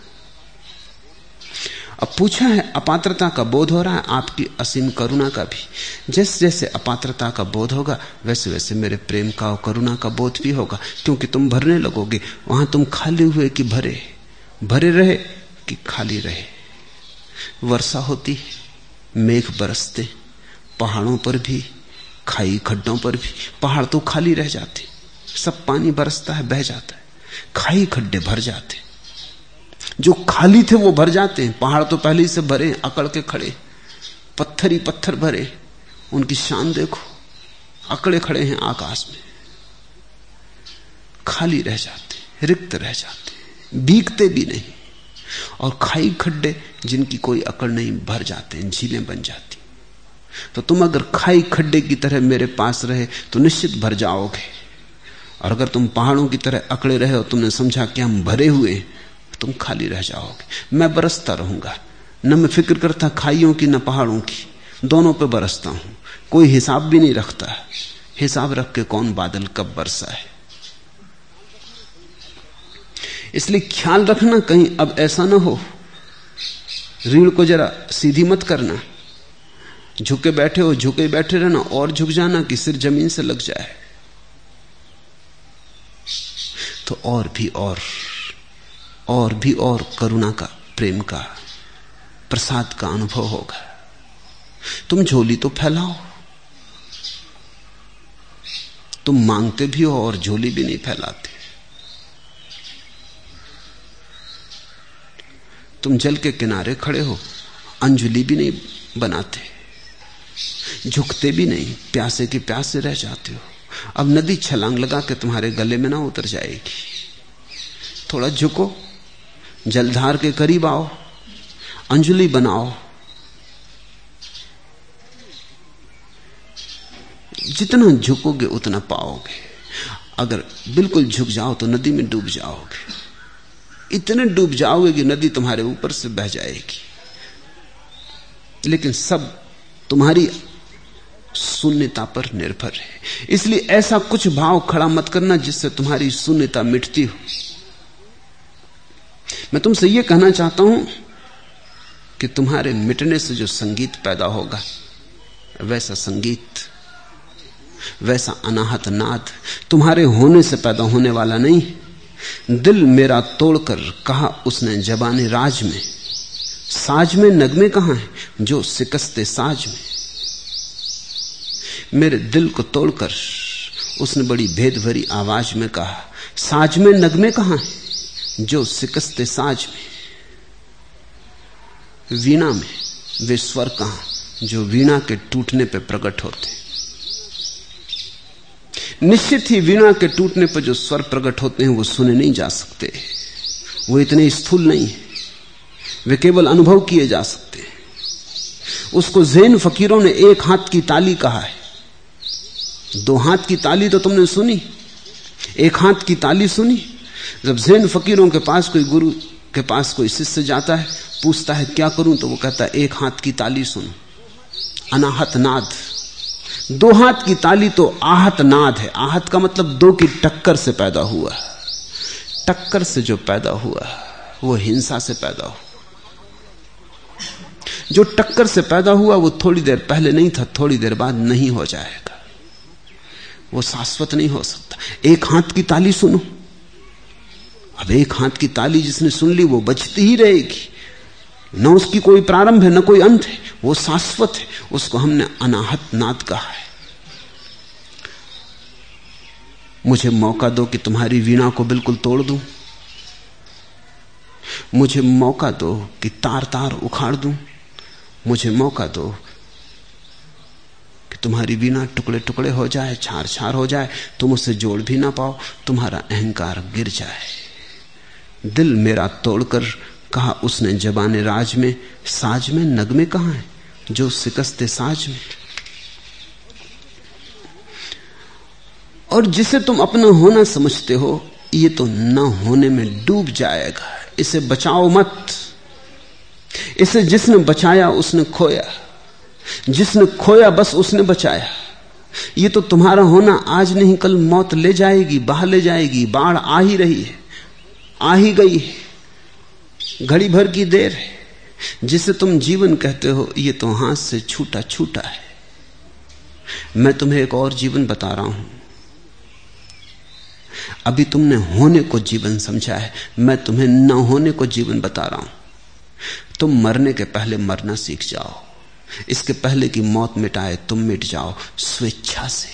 Speaker 1: अब पूछा है, अपात्रता का बोध हो रहा है, आपकी असीम करुणा का भी। जैसे जैसे अपात्रता का बोध होगा वैसे वैसे मेरे प्रेम का और करुणा का बोध भी होगा, क्योंकि तुम भरने लगोगे। वहां तुम खाली हुए कि भरे, भरे रहे कि खाली रहे। वर्षा होती, मेघ बरसते, पहाड़ों पर भी, खाई खड्डों पर भी। पहाड़ तो खाली रह जाते, सब पानी बरसता है, बह जाता है, खाई खड्डे भर जाते। जो खाली थे वो भर जाते हैं। पहाड़ तो पहले ही से भरे, अकड़ के खड़े, पत्थर ही पत्थर भरे। उनकी शान देखो, अकड़े खड़े हैं आकाश में, खाली रह जाते, रिक्त रह जाते, भीगते भी नहीं। और खाई खड्डे जिनकी कोई अकड़ नहीं, भर जाते हैं, झीलें बन जाती। तो तुम अगर खाई खड्डे की तरह मेरे पास रहे तो निश्चित भर जाओगे, और अगर तुम पहाड़ों की तरह अकड़े रहे और तुमने समझा कि हम भरे हुए हैं, तुम खाली रह जाओगे। मैं बरसता रहूंगा, न मैं फिक्र करता खाइयों की न पहाड़ों की, दोनों पे बरसता हूं, कोई हिसाब भी नहीं रखता। हिसाब रख के कौन बादल कब बरसा है। इसलिए ख्याल रखना कहीं अब ऐसा ना हो, रीढ़ को जरा सीधी मत करना, झुके बैठे हो झुके बैठे रहना, और झुक जाना कि सिर जमीन से लग जाए, तो और भी और करुणा का, प्रेम का, प्रसाद का अनुभव होगा। तुम झोली तो फैलाओ, तुम मांगते भी हो और झोली भी नहीं फैलाते। तुम जल के किनारे खड़े हो, अंजलि भी नहीं बनाते, झुकते भी नहीं, प्यासे के प्यासे रह जाते हो। अब नदी छलांग लगा के तुम्हारे गले में ना उतर जाएगी। थोड़ा झुको, जलधार के करीब आओ, अंजलि बनाओ। जितना झुकोगे उतना पाओगे। अगर बिल्कुल झुक जाओ तो नदी में डूब जाओगे, इतने डूब जाओगे कि नदी तुम्हारे ऊपर से बह जाएगी। लेकिन सब तुम्हारी शून्यता पर निर्भर है। इसलिए ऐसा कुछ भाव खड़ा मत करना जिससे तुम्हारी शून्यता मिटती हो। मैं तुमसे यह कहना चाहता हूं कि तुम्हारे मिटने से जो संगीत पैदा होगा, वैसा संगीत, वैसा अनाहत नाद तुम्हारे होने से पैदा होने वाला नहीं। दिल मेरा तोड़कर कहा उसने जबाने राज में, साज में नगमे कहां हैं जो शिकस्ते साज में। मेरे दिल को तोड़कर उसने बड़ी भेद भरी आवाज में कहा, साज में नगमे कहां हैं जो शिकस्ते साज में। वीणा में वे स्वर कहां जो वीणा के टूटने पर प्रकट होते। निश्चित ही वीणा के टूटने पर जो स्वर प्रकट होते हैं वो सुने नहीं जा सकते, वो इतने स्थूल नहीं है, वे केवल अनुभव किए जा सकते हैं। उसको ज़ैन फकीरों ने एक हाथ की ताली कहा है। दो हाथ की ताली तो तुमने सुनी, एक हाथ की ताली सुनी? जब ज़ैन फकीरों के पास कोई गुरु के पास कोई शिष्य जाता है, पूछता है क्या करूं, तो वो कहता है एक हाथ की ताली सुनो, अनाहत नाद। दो हाथ की ताली तो आहत नाद है। आहत का मतलब दो की टक्कर से पैदा हुआ। टक्कर से जो पैदा हुआ वो हिंसा से पैदा हुआ। जो टक्कर से पैदा हुआ वो थोड़ी देर पहले नहीं था, थोड़ी देर बाद नहीं हो जाएगा, वो शाश्वत नहीं हो सकता। एक हाथ की ताली सुनो। अब एक हाथ की ताली जिसने सुन ली वो बजती ही रहेगी, न उसकी कोई प्रारंभ है न कोई अंत है, वो शाश्वत है। उसको हमने अनाहत नाद कहा है। मुझे मौका दो कि तुम्हारी वीणा को बिल्कुल तोड़ दूं। मुझे मौका दो कि तार तार उखाड़ दूं, मुझे मौका दो कि तुम्हारी वीणा टुकड़े टुकड़े हो जाए, छार छार हो जाए, तुम उसे जोड़ भी ना पाओ, तुम्हारा अहंकार गिर जाए। दिल मेरा तोड़कर, कहा उसने जबाने राज में, साज में नगमे कहां हैं जो शिकस्ते साज में। और जिसे तुम अपना होना समझते हो, ये तो न होने में डूब जाएगा। इसे बचाओ मत। इसे जिसने बचाया उसने खोया, जिसने खोया बस उसने बचाया। ये तो तुम्हारा होना आज नहीं कल मौत ले जाएगी, बहा ले जाएगी। बाढ़ आ ही रही है, आ ही गई है, घड़ी भर की देर है। जिसे तुम जीवन कहते हो, ये तो हाथ से छूटा छूटा है। मैं तुम्हें एक और जीवन बता रहा हूं। अभी तुमने होने को जीवन समझा है, मैं तुम्हें न होने को जीवन बता रहा हूं। तुम मरने के पहले मरना सीख जाओ। इसके पहले कि मौत मिटाए तुम मिट जाओ स्वेच्छा से,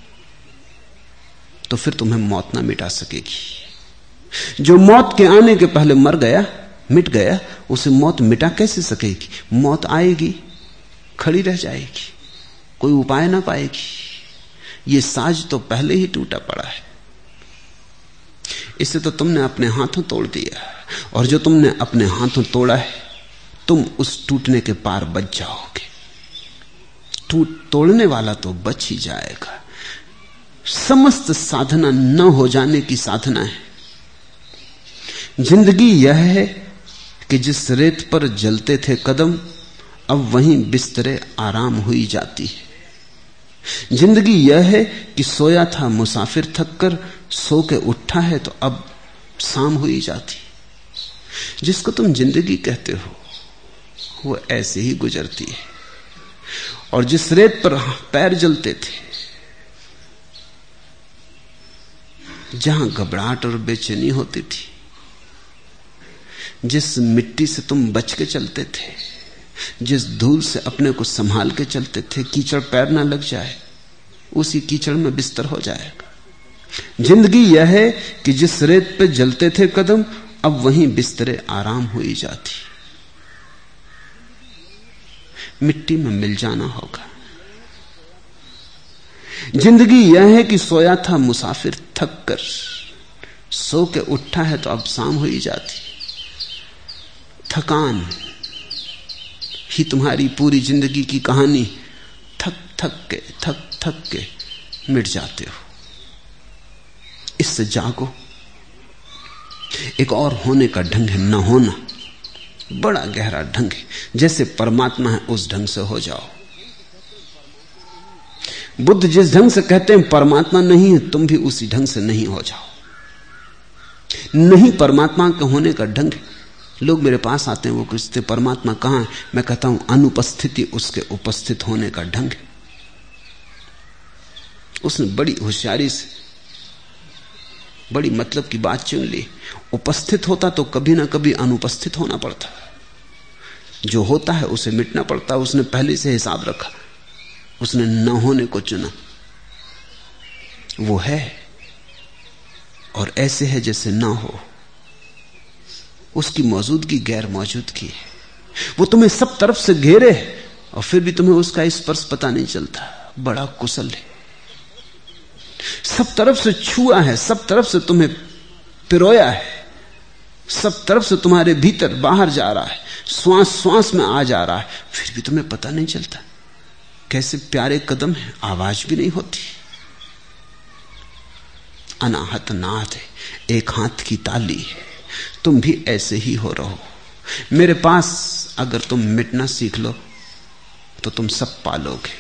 Speaker 1: तो फिर तुम्हें मौत ना मिटा सकेगी। जो मौत के आने के पहले मर गया, मिट गया, उसे मौत मिटा कैसे सकेगी? मौत आएगी, खड़ी रह जाएगी, कोई उपाय ना पाएगी। ये साज तो पहले ही टूटा पड़ा है। इसे तो तुमने अपने हाथों तोड़ दिया, और जो तुमने अपने हाथों तोड़ा है, तुम उस टूटने के पार बच जाओगे। तोड़ने वाला तो बच ही जाएगा। समस्त साधना न हो जाने की साधना है। जिंदगी यह है कि जिस रेत पर जलते थे कदम, अब वहीं बिस्तरे आराम हुई जाती है। जिंदगी यह है कि सोया था मुसाफिर थक कर, सो के उठा है तो अब शाम हुई जाती। जिसको तुम जिंदगी कहते हो वो ऐसे ही गुजरती है। और जिस रेत पर पैर जलते थे, जहां घबराहट और बेचैनी होती थी, जिस मिट्टी से तुम बच के चलते थे, जिस धूल से अपने को संभाल के चलते थे, कीचड़ पैर ना लग जाए, उसी कीचड़ में बिस्तर हो जाएगा। जिंदगी यह है कि जिस रेत पे जलते थे कदम, अब वहीं बिस्तरे आराम हुई जाती। मिट्टी में मिल जाना होगा। जिंदगी यह है कि सोया था मुसाफिर थक कर, सो के उठा है तो अब शाम हुई जाती। थकान ही तुम्हारी पूरी जिंदगी की कहानी। थक थक के मिट जाते हो। इससे जागो। एक और होने का ढंग है न होना, बड़ा गहरा ढंग है। जैसे परमात्मा है उस ढंग से हो जाओ। बुद्ध जिस ढंग से कहते हैं परमात्मा नहीं है, तुम भी उसी ढंग से नहीं हो जाओ। नहीं परमात्मा के होने का ढंग है। लोग मेरे पास आते हैं, वो पूछते परमात्मा कहां है? मैं कहता हूं अनुपस्थिति उसके उपस्थित होने का ढंग है। उसने बड़ी होशियारी से बड़ी मतलब की बात चुन ली। उपस्थित होता तो कभी ना कभी अनुपस्थित होना पड़ता। जो होता है उसे मिटना पड़ता। उसने पहले से हिसाब रखा, उसने न होने को चुना। वो है और ऐसे है जैसे ना हो। उसकी मौजूदगी गैर मौजूदगी है। वो तुम्हें सब तरफ से घेरे और फिर भी तुम्हें उसका स्पर्श पता नहीं चलता। बड़ा कुशल है। सब तरफ से छुआ है, सब तरफ से तुम्हें पिरोया है, सब तरफ से तुम्हारे भीतर बाहर जा रहा है, श्वास श्वास में आ जा रहा है, फिर भी तुम्हें पता नहीं चलता। कैसे प्यारे कदम है, आवाज भी नहीं होती। अनाहत नाथ है, एक हाथ की ताली है। तुम भी ऐसे ही हो रहो। मेरे पास अगर तुम मिटना सीख लो तो तुम सब पालोगे।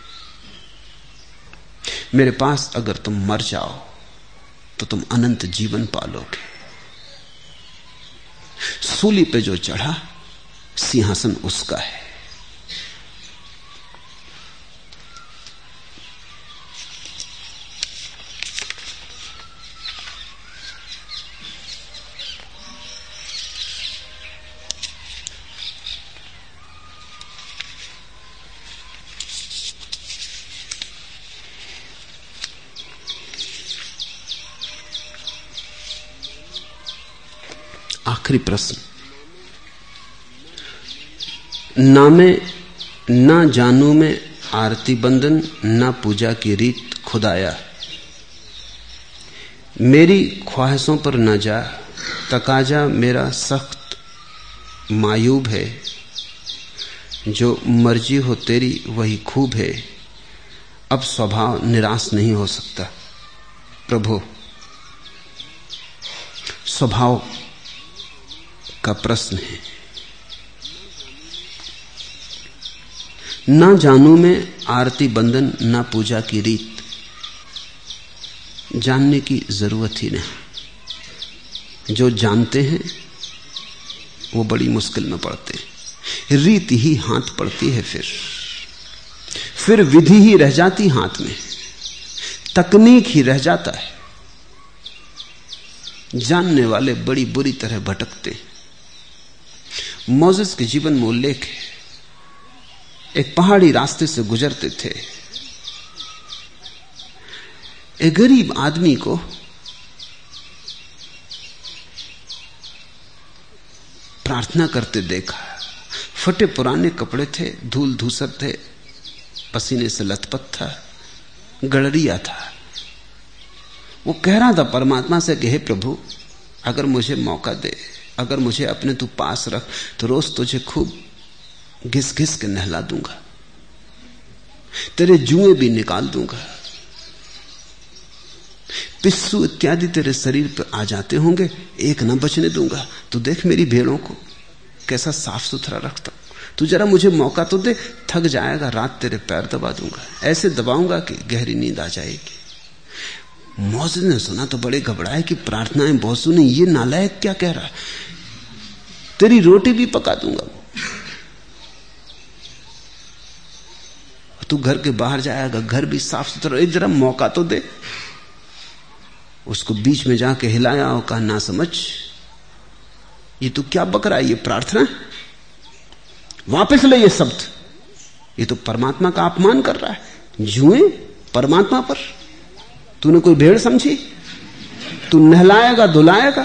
Speaker 1: मेरे पास अगर तुम मर जाओ तो तुम अनंत जीवन पालोगे। सूली पे जो चढ़ा सिंहासन उसका है। आखिरी प्रश्न। ना मैं ना जानू में आरती बंधन, ना पूजा की रीत खुदाया। मेरी ख्वाहिशों पर न जा, तकाजा मेरा सख्त मायूब है। जो मर्जी हो तेरी वही खूब है, अब स्वभाव निराश नहीं हो सकता। प्रभु, स्वभाव का प्रश्न है। ना जानू में आरती बंधन, ना पूजा की रीत। जानने की जरूरत ही नहीं। जो जानते हैं वो बड़ी मुश्किल में पड़ते हैं। रीत ही हाथ पड़ती है, फिर विधि ही रह जाती हाथ में, तकनीक ही रह जाता है। जानने वाले बड़ी बुरी तरह भटकते। मोसेस के जीवन में उल्लेख है, एक पहाड़ी रास्ते से गुजरते थे। एक गरीब आदमी को प्रार्थना करते देखा। फटे पुराने कपड़े थे, धूल धूसर थे, पसीने से लथपथ था, गड़रिया था। वो कह रहा था परमात्मा से कि हे प्रभु, अगर मुझे मौका दे, अगर मुझे अपने तू पास रख, तो रोज तुझे खूब घिस घिस के नहला दूंगा, तेरे जुएं भी निकाल दूंगा, पिस्सू इत्यादि तेरे शरीर पर आ जाते होंगे, एक न बचने दूंगा। तू देख मेरी भेड़ों को कैसा साफ सुथरा रखता हूं, तू जरा मुझे मौका तो दे। थक जाएगा, रात तेरे पैर दबा दूंगा, ऐसे दबाऊंगा कि गहरी नींद आ जाएगी। मोसेस ने सुना तो बड़े घबराए कि प्रार्थनाएं बहुत सुनी, ये नालायक क्या कह रहा है, तेरी रोटी भी पका दूंगा। तू घर के बाहर जाएगा, घर भी साफ सुथरा, एक जरा मौका तो दे। उसको बीच में जाके हिलाया और कहा, ना समझ, ये तू क्या बक रहा है, ये प्रार्थना, वापस ले ये शब्द, ये तो परमात्मा का अपमान कर रहा है। जुएं परमात्मा पर, तूने कोई भेड़ समझी? तू नहलाएगा धुलाएगा,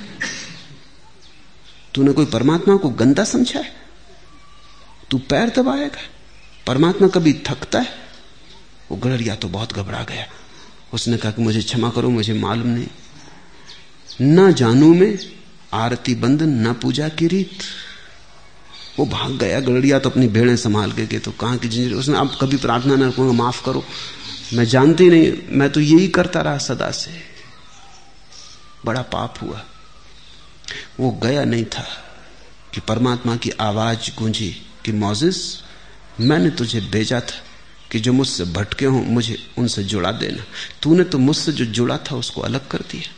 Speaker 1: तूने कोई परमात्मा को गंदा समझा है? तू पैर दबाएगा? परमात्मा कभी थकता है? वो गड़रिया तो बहुत घबरा गया। उसने कहा कि मुझे क्षमा करो, मुझे मालूम नहीं, ना जानू में आरती बंधन, ना पूजा की रीत। वो भाग गया गड़रिया तो अपनी भेड़ें संभाल के, तो कहां की जिंदगी। उसने अब कभी प्रार्थना न करूंगा, माफ करो, मैं जानती नहीं, मैं तो यही करता रहा सदा से, बड़ा पाप हुआ। वो गया नहीं था कि परमात्मा की आवाज गूंजी कि मोसेस, मैंने तुझे भेजा था कि जो मुझसे भटके हों मुझे उनसे जुड़ा देना। तूने तो मुझसे जो जुड़ा था उसको अलग कर दिया।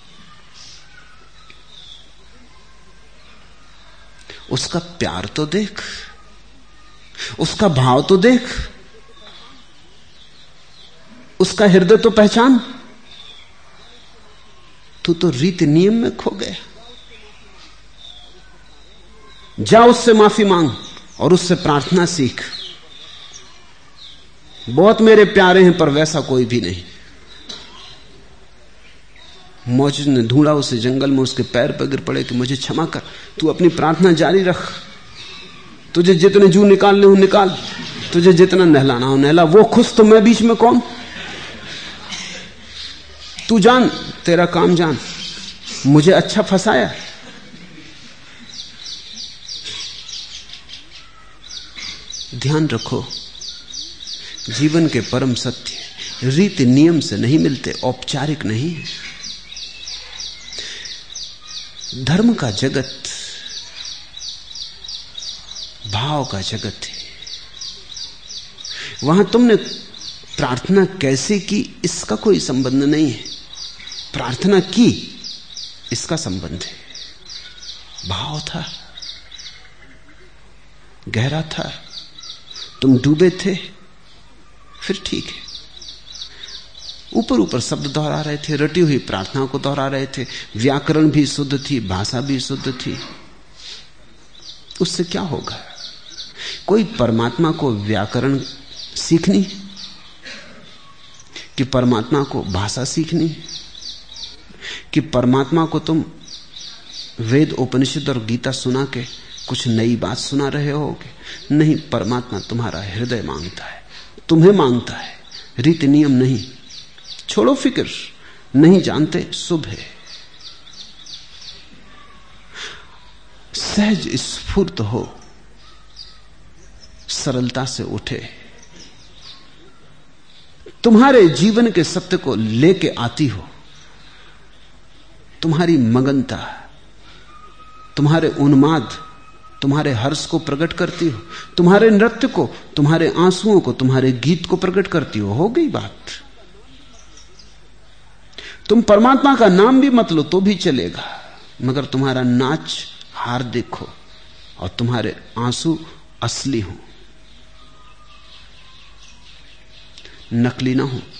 Speaker 1: उसका प्यार तो देख, उसका भाव तो देख, उसका हृदय तो पहचान। तू तो रीति नियम में खो गया। जा उससे माफी मांग और उससे प्रार्थना सीख। बहुत मेरे प्यारे हैं पर वैसा कोई भी नहीं। मोसेस ने ढूंढा उसे जंगल में, उसके पैर पर गिर पड़े कि मुझे क्षमा कर, तू अपनी प्रार्थना जारी रख, तुझे जितने जू निकालने हो निकाल, तुझे जितना नहलाना हो नहला। वो खुश तो मैं बीच में कौन? तू जान, तेरा काम जान, मुझे अच्छा फंसाया। ध्यान रखो, जीवन के परम सत्य रीति नियम से नहीं मिलते, औपचारिक नहीं। धर्म का जगत भाव का जगत है। वहां तुमने प्रार्थना कैसे की इसका कोई संबंध नहीं है, प्रार्थना की इसका संबंध है। भाव था, गहरा था, तुम डूबे थे, फिर ठीक है। ऊपर ऊपर शब्द दोहरा रहे थे, रटी हुई प्रार्थना को दोहरा रहे थे, व्याकरण भी शुद्ध थी, भाषा भी शुद्ध थी। उससे क्या होगा? कोई परमात्मा को व्याकरण सीखनी कि परमात्मा को भाषा सीखनी, कि परमात्मा को तुम वेद उपनिषद और गीता सुना के कुछ नई बात सुना रहे होगे? नहीं, परमात्मा तुम्हारा हृदय मांगता है, तुम्हें मांगता है, रीति नियम नहीं। छोड़ो फिक्र, नहीं जानते शुभ है। सहज स्फूर्त हो, सरलता से उठे, तुम्हारे जीवन के सत्य को लेके आती हो। तुम्हारी मगनता, तुम्हारे उन्माद, तुम्हारे हर्ष को प्रकट करती हो, तुम्हारे नृत्य को, तुम्हारे आंसुओं को, तुम्हारे गीत को प्रकट करती हो गई बात। तुम परमात्मा का नाम भी मत लो तो भी चलेगा, मगर तुम्हारा नाच हार्दिक हो और तुम्हारे आंसू असली हो, नकली ना हो।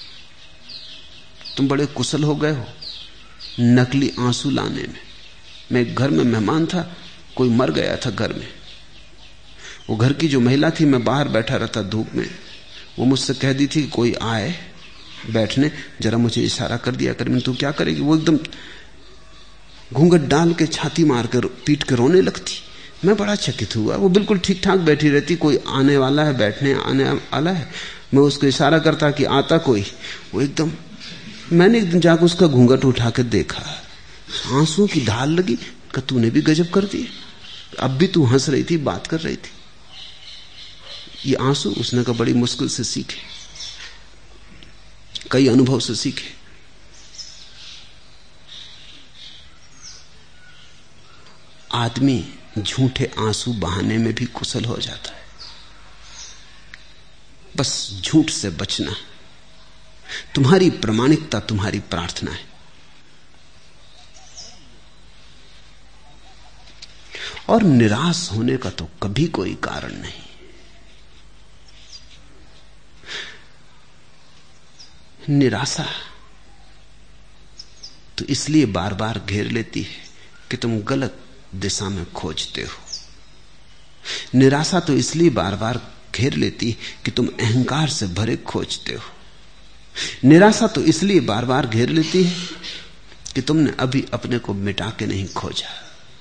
Speaker 1: तुम बड़े कुशल हो गए हो नकली आंसू लाने में। मैं एक घर में मेहमान था, कोई मर गया था घर में। वो घर की जो महिला थी, मैं बाहर बैठा रहता धूप में, वो मुझसे कह दी थी कि कोई आए बैठने, जरा मुझे इशारा कर दिया कर। मैं तू क्या करेगी? वो एकदम घूंघट डाल के छाती मार कर पीट के रोने लगती। मैं बड़ा चकित हुआ, वो बिल्कुल ठीक ठाक बैठी रहती, कोई आने वाला है, बैठने आने वाला है। मैं उसको इशारा करता कि आता कोई, वो एकदम। मैंने एक दिन जाकर उसका घूंघट उठा कर देखा, आंसुओं की ढाल लगी। कि तूने भी गजब कर दी, अब भी तू हंस रही थी, बात कर रही थी। ये आंसू उसने कहा बड़ी मुश्किल से सीखे, कई अनुभव से सीखे। आदमी झूठे आंसू बहाने में भी कुशल हो जाता है। बस झूठ से बचना। तुम्हारी प्रामाणिकता तुम्हारी प्रार्थना है। और निराश होने का तो कभी कोई कारण नहीं। निराशा तो इसलिए बार बार घेर लेती है कि तुम गलत दिशा में खोजते हो। निराशा तो इसलिए बार बार घेर लेती है कि तुम अहंकार से भरे खोजते हो। निराशा तो इसलिए बार बार घेर लेती है कि तुमने अभी अपने को मिटा के नहीं खोजा।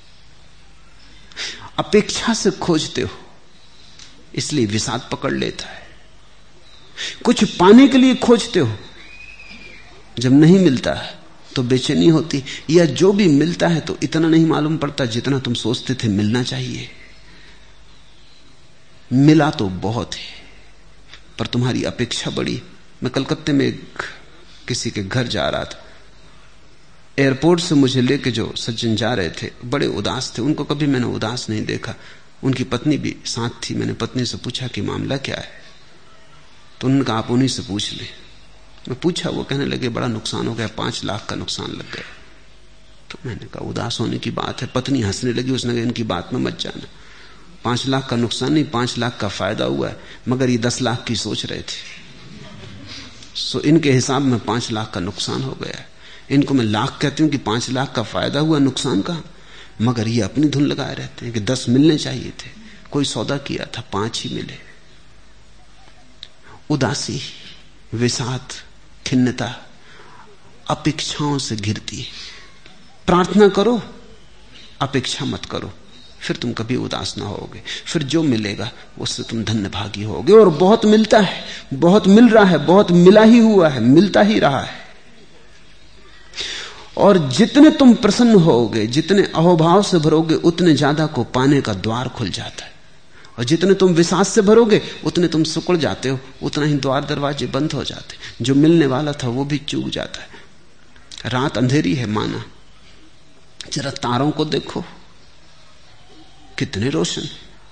Speaker 1: अपेक्षा से खोजते हो, इसलिए विषाद पकड़ लेता है। कुछ पाने के लिए खोजते हो, जब नहीं मिलता है तो बेचैनी होती, या जो भी मिलता है तो इतना नहीं मालूम पड़ता जितना तुम सोचते थे मिलना चाहिए। मिला तो बहुत है, पर तुम्हारी अपेक्षा बड़ी। मैं कलकत्ते में किसी के घर जा रहा था, एयरपोर्ट से मुझे लेके जो सज्जन जा रहे थे बड़े उदास थे। उनको कभी मैंने उदास नहीं देखा। उनकी पत्नी भी साथ थी। मैंने पत्नी से पूछा कि मामला क्या है, तो उन्होंने कहा आप उन्हीं से पूछ ले। मैं पूछा, वो कहने लगे बड़ा नुकसान हो गया, 5 लाख का नुकसान लग गया। तो मैंने कहा उदास होने की बात है। पत्नी हंसने लगी, उसने कहा इनकी बात में मत जाना, 5 लाख का नुकसान नहीं, 5 लाख का फायदा हुआ है, मगर ये 10 लाख की सोच रहे थे। सो इनके हिसाब में 5 लाख का नुकसान हो गया है। इनको मैं लाख कहती हूं कि 5 लाख का फायदा हुआ, नुकसान का। मगर ये अपनी धुन लगाए रहते हैं कि 10 मिलने चाहिए थे, कोई सौदा किया था 5 ही मिले। उदासी, विषाद, खिन्नता अपेक्षाओं से घिरती है। प्रार्थना करो, अपेक्षा मत करो, फिर तुम कभी उदास ना होगे। फिर जो मिलेगा उससे तुम धन्यभागी होगे। और बहुत मिलता है, बहुत मिल रहा है, बहुत मिला ही हुआ है, मिलता ही रहा है। और जितने तुम प्रसन्न होगे, जितने अहोभाव से भरोगे, उतने ज्यादा को पाने का द्वार खुल जाता है। और जितने तुम विश्वास से भरोगे, उतने तुम सिकुड़ जाते हो, उतना ही द्वार दरवाजे बंद हो जाते। जो मिलने वाला था वो भी चूक जाता है। रात अंधेरी है माना, जरा तारों को देखो कितने रोशन।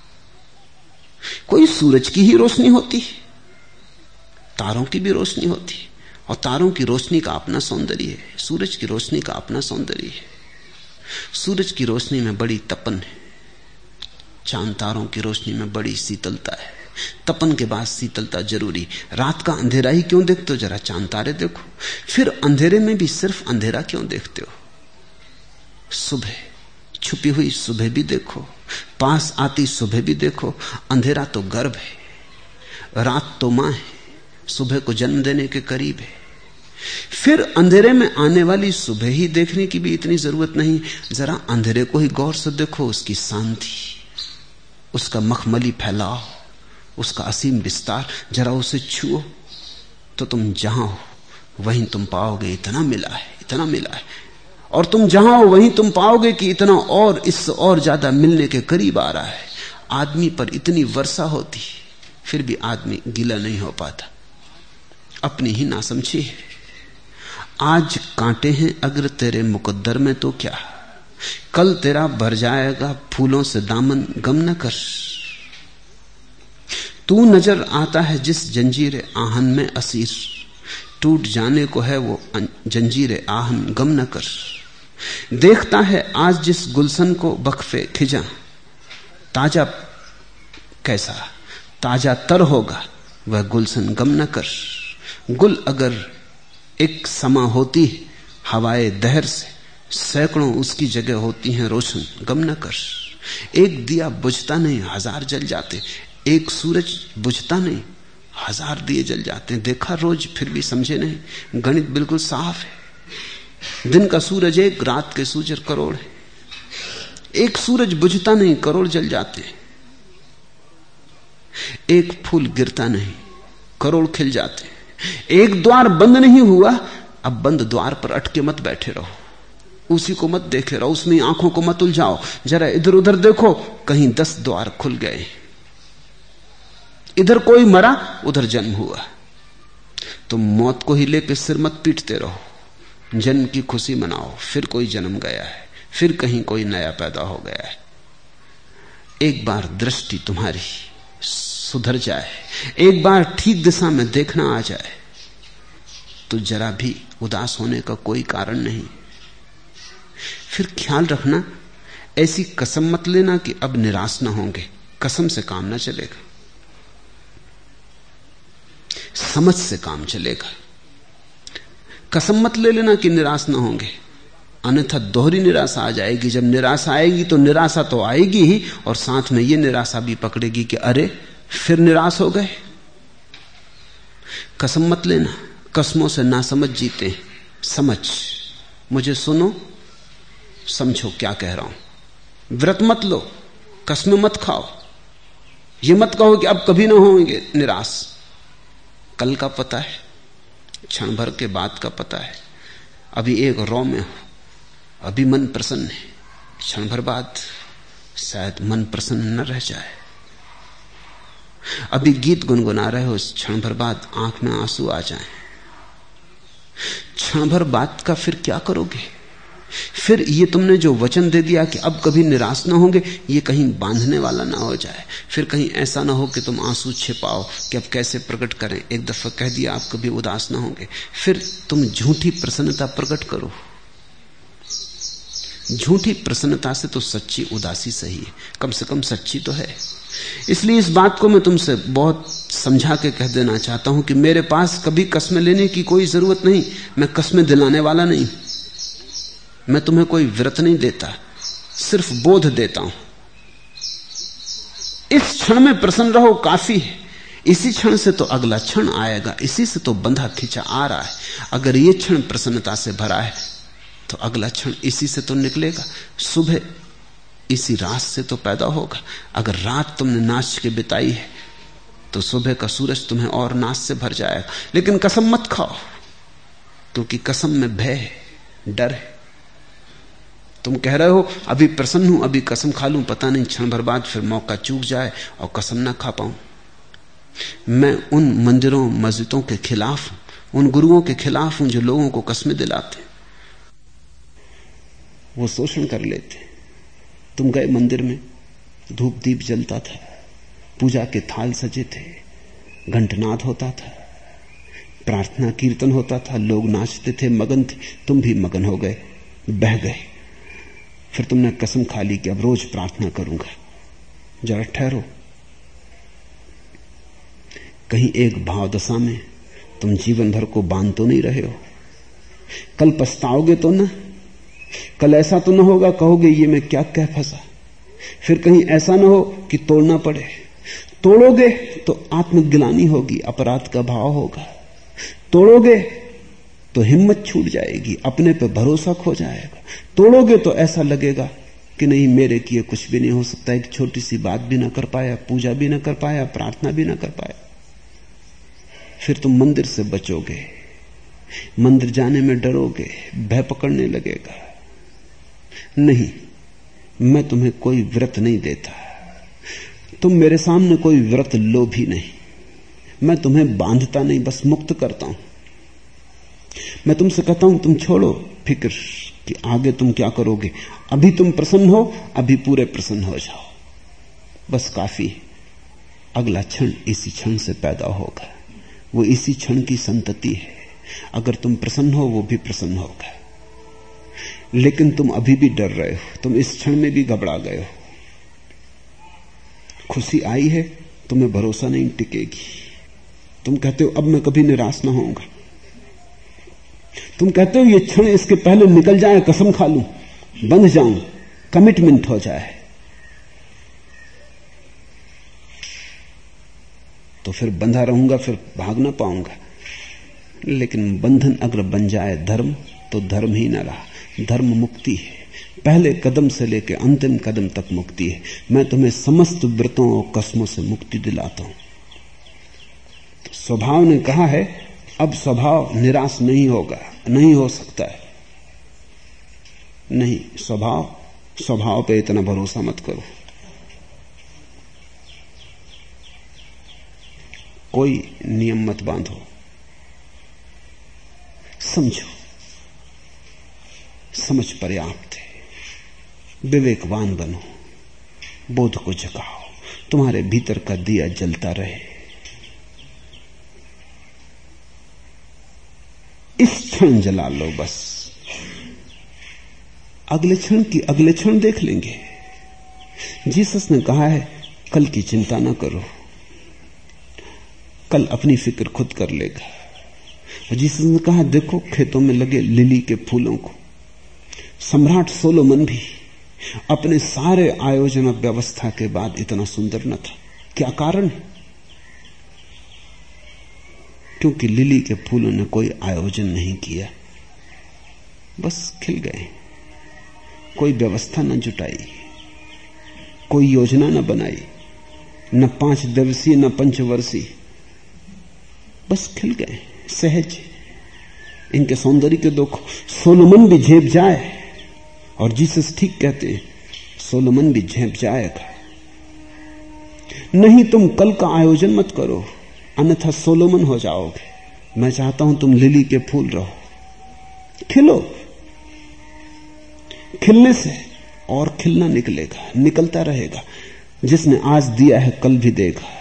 Speaker 1: कोई सूरज की ही रोशनी होती, तारों की भी रोशनी होती, और तारों की रोशनी का अपना सौंदर्य है, सूरज की रोशनी का अपना सौंदर्य है। सूरज की रोशनी में बड़ी तपन है, चांद तारों की रोशनी में बड़ी शीतलता है। तपन के बाद शीतलता जरूरी। रात का अंधेरा ही क्यों देखते हो? जरा चांद तारे देखो। फिर अंधेरे में भी सिर्फ अंधेरा क्यों देखते हो? सुबह, छुपी हुई सुबह भी देखो, पास आती सुबह भी देखो। अंधेरा तो गर्भ है, रात तो मां है, सुबह को जन्म देने के करीब है। फिर अंधेरे में आने वाली सुबह ही देखने की भी इतनी जरूरत नहीं। जरा अंधेरे को ही गौर से देखो, उसकी शांति, उसका मखमली फैलाव, उसका असीम विस्तार, जरा उसे छुओ तो तुम जहां हो वहीं तुम पाओगे इतना मिला है, इतना मिला है। और तुम जहां हो वहीं तुम पाओगे कि इतना और इससे और ज्यादा मिलने के करीब आ रहा है। आदमी पर इतनी वर्षा होती फिर भी आदमी गीला नहीं हो पाता, अपनी ही नासमझी है। आज कांटे हैं अगर तेरे मुकद्दर में तो क्या, कल तेरा भर जाएगा फूलों से दामन, गम न कर। तू नजर आता है जिस जंजीर आहन में असीर, टूट जाने को है वो जंजीर आहन, गम न कर। देखता है आज जिस गुलशन को बख्फे खिजा, ताजा कैसा ताजा तर होगा वह गुलशन, गम न कर। गुल अगर एक समा होती है हवाए दहर से, सैकड़ों उसकी जगह होती हैं रोशन, गम न कर। एक दिया बुझता नहीं हजार जल जाते, एक सूरज बुझता नहीं हजार दिए जल जाते हैं। देखा रोज फिर भी समझे नहीं, गणित बिल्कुल साफ है। दिन का सूरज एक, रात के सूरज करोड़ है। एक सूरज बुझता नहीं, करोड़ जल जाते हैं। एक फूल गिरता नहीं, करोड़ खिल जाते हैं। एक द्वार बंद नहीं हुआ, अब बंद द्वार पर अटके मत बैठे रहो, उसी को मत देखे रहो, उसमें आंखों को मत उलझाओ। जरा इधर उधर देखो, कहीं 10 द्वार खुल गए। इधर कोई मरा, उधर जन्म हुआ। तुम मौत को ही लेकर सिर मत पीटते रहो, जन्म की खुशी मनाओ। फिर कोई जन्म गया है, फिर कहीं कोई नया पैदा हो गया है। एक बार दृष्टि तुम्हारी सुधर जाए, एक बार ठीक दिशा में देखना आ जाए, तो जरा भी उदास होने का कोई कारण नहीं। फिर ख्याल रखना, ऐसी कसम मत लेना कि अब निराश ना होंगे। कसम से काम ना चलेगा, समझ से काम चलेगा। कसम मत ले लेना कि निराश ना होंगे, अन्यथा दोहरी निराशा आ जाएगी। जब निराशा आएगी तो निराशा तो आएगी ही, और साथ में यह निराशा भी पकड़ेगी कि अरे फिर निराश हो गए। कसम मत लेना, कसमों से ना समझ जीते। समझ, मुझे सुनो, समझो क्या कह रहा हूं। व्रत मत लो, कसमें मत खाओ, ये मत कहो कि अब कभी ना होंगे निराश। कल का पता है, क्षण भर के बाद का पता है। अभी एक रौ में हो, अभी मन प्रसन्न है, क्षण भर बाद शायद मन प्रसन्न न रह जाए। अभी गीत गुनगुना रहे हो, क्षण भर बाद आंख में आंसू आ जाएं। क्षण भर बाद का फिर क्या करोगे? फिर ये तुमने जो वचन दे दिया कि अब कभी निराश ना होंगे, ये कहीं बांधने वाला ना हो जाए। फिर कहीं ऐसा ना हो कि तुम आंसू छिपाओ कि अब कैसे प्रकट करें। एक दफा कह दिया आप कभी उदास ना होंगे, फिर तुम झूठी प्रसन्नता प्रकट करो। झूठी प्रसन्नता से तो सच्ची उदासी सही है, कम से कम सच्ची तो है। इसलिए इस बात को मैं तुमसे बहुत समझा के कह देना चाहता हूं कि मेरे पास कभी कस्में लेने की कोई जरूरत नहीं। मैं कस्में दिलाने वाला नहीं, मैं तुम्हें कोई व्रत नहीं देता, सिर्फ बोध देता हूं। इस क्षण में प्रसन्न रहो, काफी है। इसी क्षण से तो अगला क्षण आएगा, इसी से तो बंधा खिंचा आ रहा है। अगर ये क्षण प्रसन्नता से भरा है तो अगला क्षण इसी से तो निकलेगा। सुबह इसी रात से तो पैदा होगा। अगर रात तुमने नाच के बिताई है तो सुबह का सूरज तुम्हें और नाच से भर जाएगा। लेकिन कसम मत खाओ, क्योंकि कसम में भय है, डर है। तुम कह रहे हो अभी प्रसन्न हूं, अभी कसम खा लूं, पता नहीं क्षण भर बाद फिर मौका चूक जाए और कसम ना खा पाऊं। मैं उन मंदिरों मस्जिदों के खिलाफ हूं, उन गुरुओं के खिलाफ हूं जो लोगों को कसमें दिलाते। वो शोषण कर लेते। तुम गए मंदिर में, धूप दीप जलता था, पूजा के थाल सजे थे, घंटनाद होता था, प्रार्थना कीर्तन होता था, लोग नाचते थे, मगन थे। तुम भी मगन हो गए, बह गए। फिर तुमने कसम खा ली कि अब रोज प्रार्थना करूंगा। जरा ठहरो, कहीं एक भाव दशा में तुम जीवन भर को बांध तो नहीं रहे हो? कल पछताओगे तो ना? कल ऐसा तो ना होगा कहोगे ये मैं क्या कह फंसा? फिर कहीं ऐसा ना हो कि तोड़ना पड़े। तोड़ोगे तो आत्मग्लानि होगी, अपराध का भाव होगा। तोड़ोगे तो हिम्मत छूट जाएगी, अपने पे भरोसा खो जाएगा। तोड़ोगे तो ऐसा लगेगा कि नहीं, मेरे किए कुछ भी नहीं हो सकता। एक छोटी सी बात भी ना कर पाया, पूजा भी ना कर पाया, प्रार्थना भी ना कर पाया। फिर तुम मंदिर से बचोगे, मंदिर जाने में डरोगे, भय पकड़ने लगेगा। नहीं, मैं तुम्हें कोई व्रत नहीं देता, तुम मेरे सामने कोई व्रत लो भी नहीं। मैं तुम्हें बांधता नहीं, बस मुक्त करता हूं। मैं तुमसे कहता हूं तुम छोड़ो फिक्र कि आगे तुम क्या करोगे। अभी तुम प्रसन्न हो, अभी पूरे प्रसन्न हो जाओ, बस काफी है। अगला क्षण इसी क्षण से पैदा होगा, वो इसी क्षण की संतति है। अगर तुम प्रसन्न हो, वो भी प्रसन्न होगा। लेकिन तुम अभी भी डर रहे हो, तुम इस क्षण में भी घबरा गए हो। खुशी आई है, तुम्हें भरोसा नहीं टिकेगी। तुम कहते हो अब मैं कभी निराश ना होऊंगा। तुम कहते हो ये क्षण इसके पहले निकल जाए, कसम खा लूं, बंध जाऊं, कमिटमेंट हो जाए। तो फिर बंधा रहूंगा, फिर भाग ना पाऊंगा। लेकिन बंधन अगर बन जाए धर्म, तो धर्म ही ना रहा। धर्म मुक्ति है, पहले कदम से लेकर अंतिम कदम तक मुक्ति है। मैं तुम्हें समस्त व्रतों और कसमों से मुक्ति दिलाता हूं। तो स्वभाव ने कहा है अब स्वभाव निराश नहीं होगा, नहीं हो सकता है। नहीं, स्वभाव पे इतना भरोसा मत करो। कोई नियम मत बांधो, समझो, समझ पर्याप्त है। विवेकवान बनो, बोध को जगाओ, तुम्हारे भीतर का दिया जलता रहे। इस क्षण जला लो बस, अगले क्षण की अगले क्षण देख लेंगे। जीसस ने कहा है कल की चिंता ना करो, कल अपनी फिक्र खुद कर लेगा। जीसस ने कहा देखो खेतों में लगे लिली के फूलों को। सम्राट सोलोमन भी अपने सारे आयोजन और व्यवस्था के बाद इतना सुंदर न था। क्या कारण? क्योंकि लिली के फूलों ने कोई आयोजन नहीं किया, बस खिल गए। कोई व्यवस्था न जुटाई, कोई योजना न बनाई, न 5 दिवसीय न पंचवर्षीय, बस खिल गए सहज। इनके सौंदर्य के देखो, सोलोमन भी झेप जाए, और जीसस ठीक कहते हैं सोलोमन भी झेप जाएगा। नहीं, तुम कल का आयोजन मत करो, अन्यथा सोलोमन हो जाओगे। मैं चाहता हूं तुम लिली के फूल रहो, खिलो। खिलने से और खिलना निकलेगा, निकलता रहेगा। जिसने आज दिया है कल भी देगा,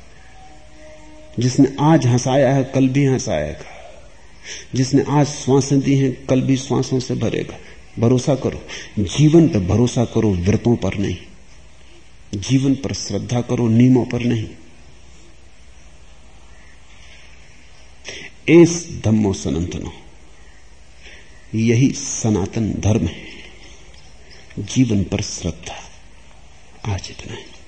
Speaker 1: जिसने आज हंसाया है कल भी हंसाएगा, जिसने आज श्वासें दी हैं कल भी श्वासों से भरेगा। भरोसा करो, जीवन पर भरोसा करो, व्रतों पर नहीं। जीवन पर श्रद्धा करो, नियमों पर नहीं। एस धम्मो सनातनो, यही सनातन धर्म है, जीवन पर श्रद्धा। आज इतना है।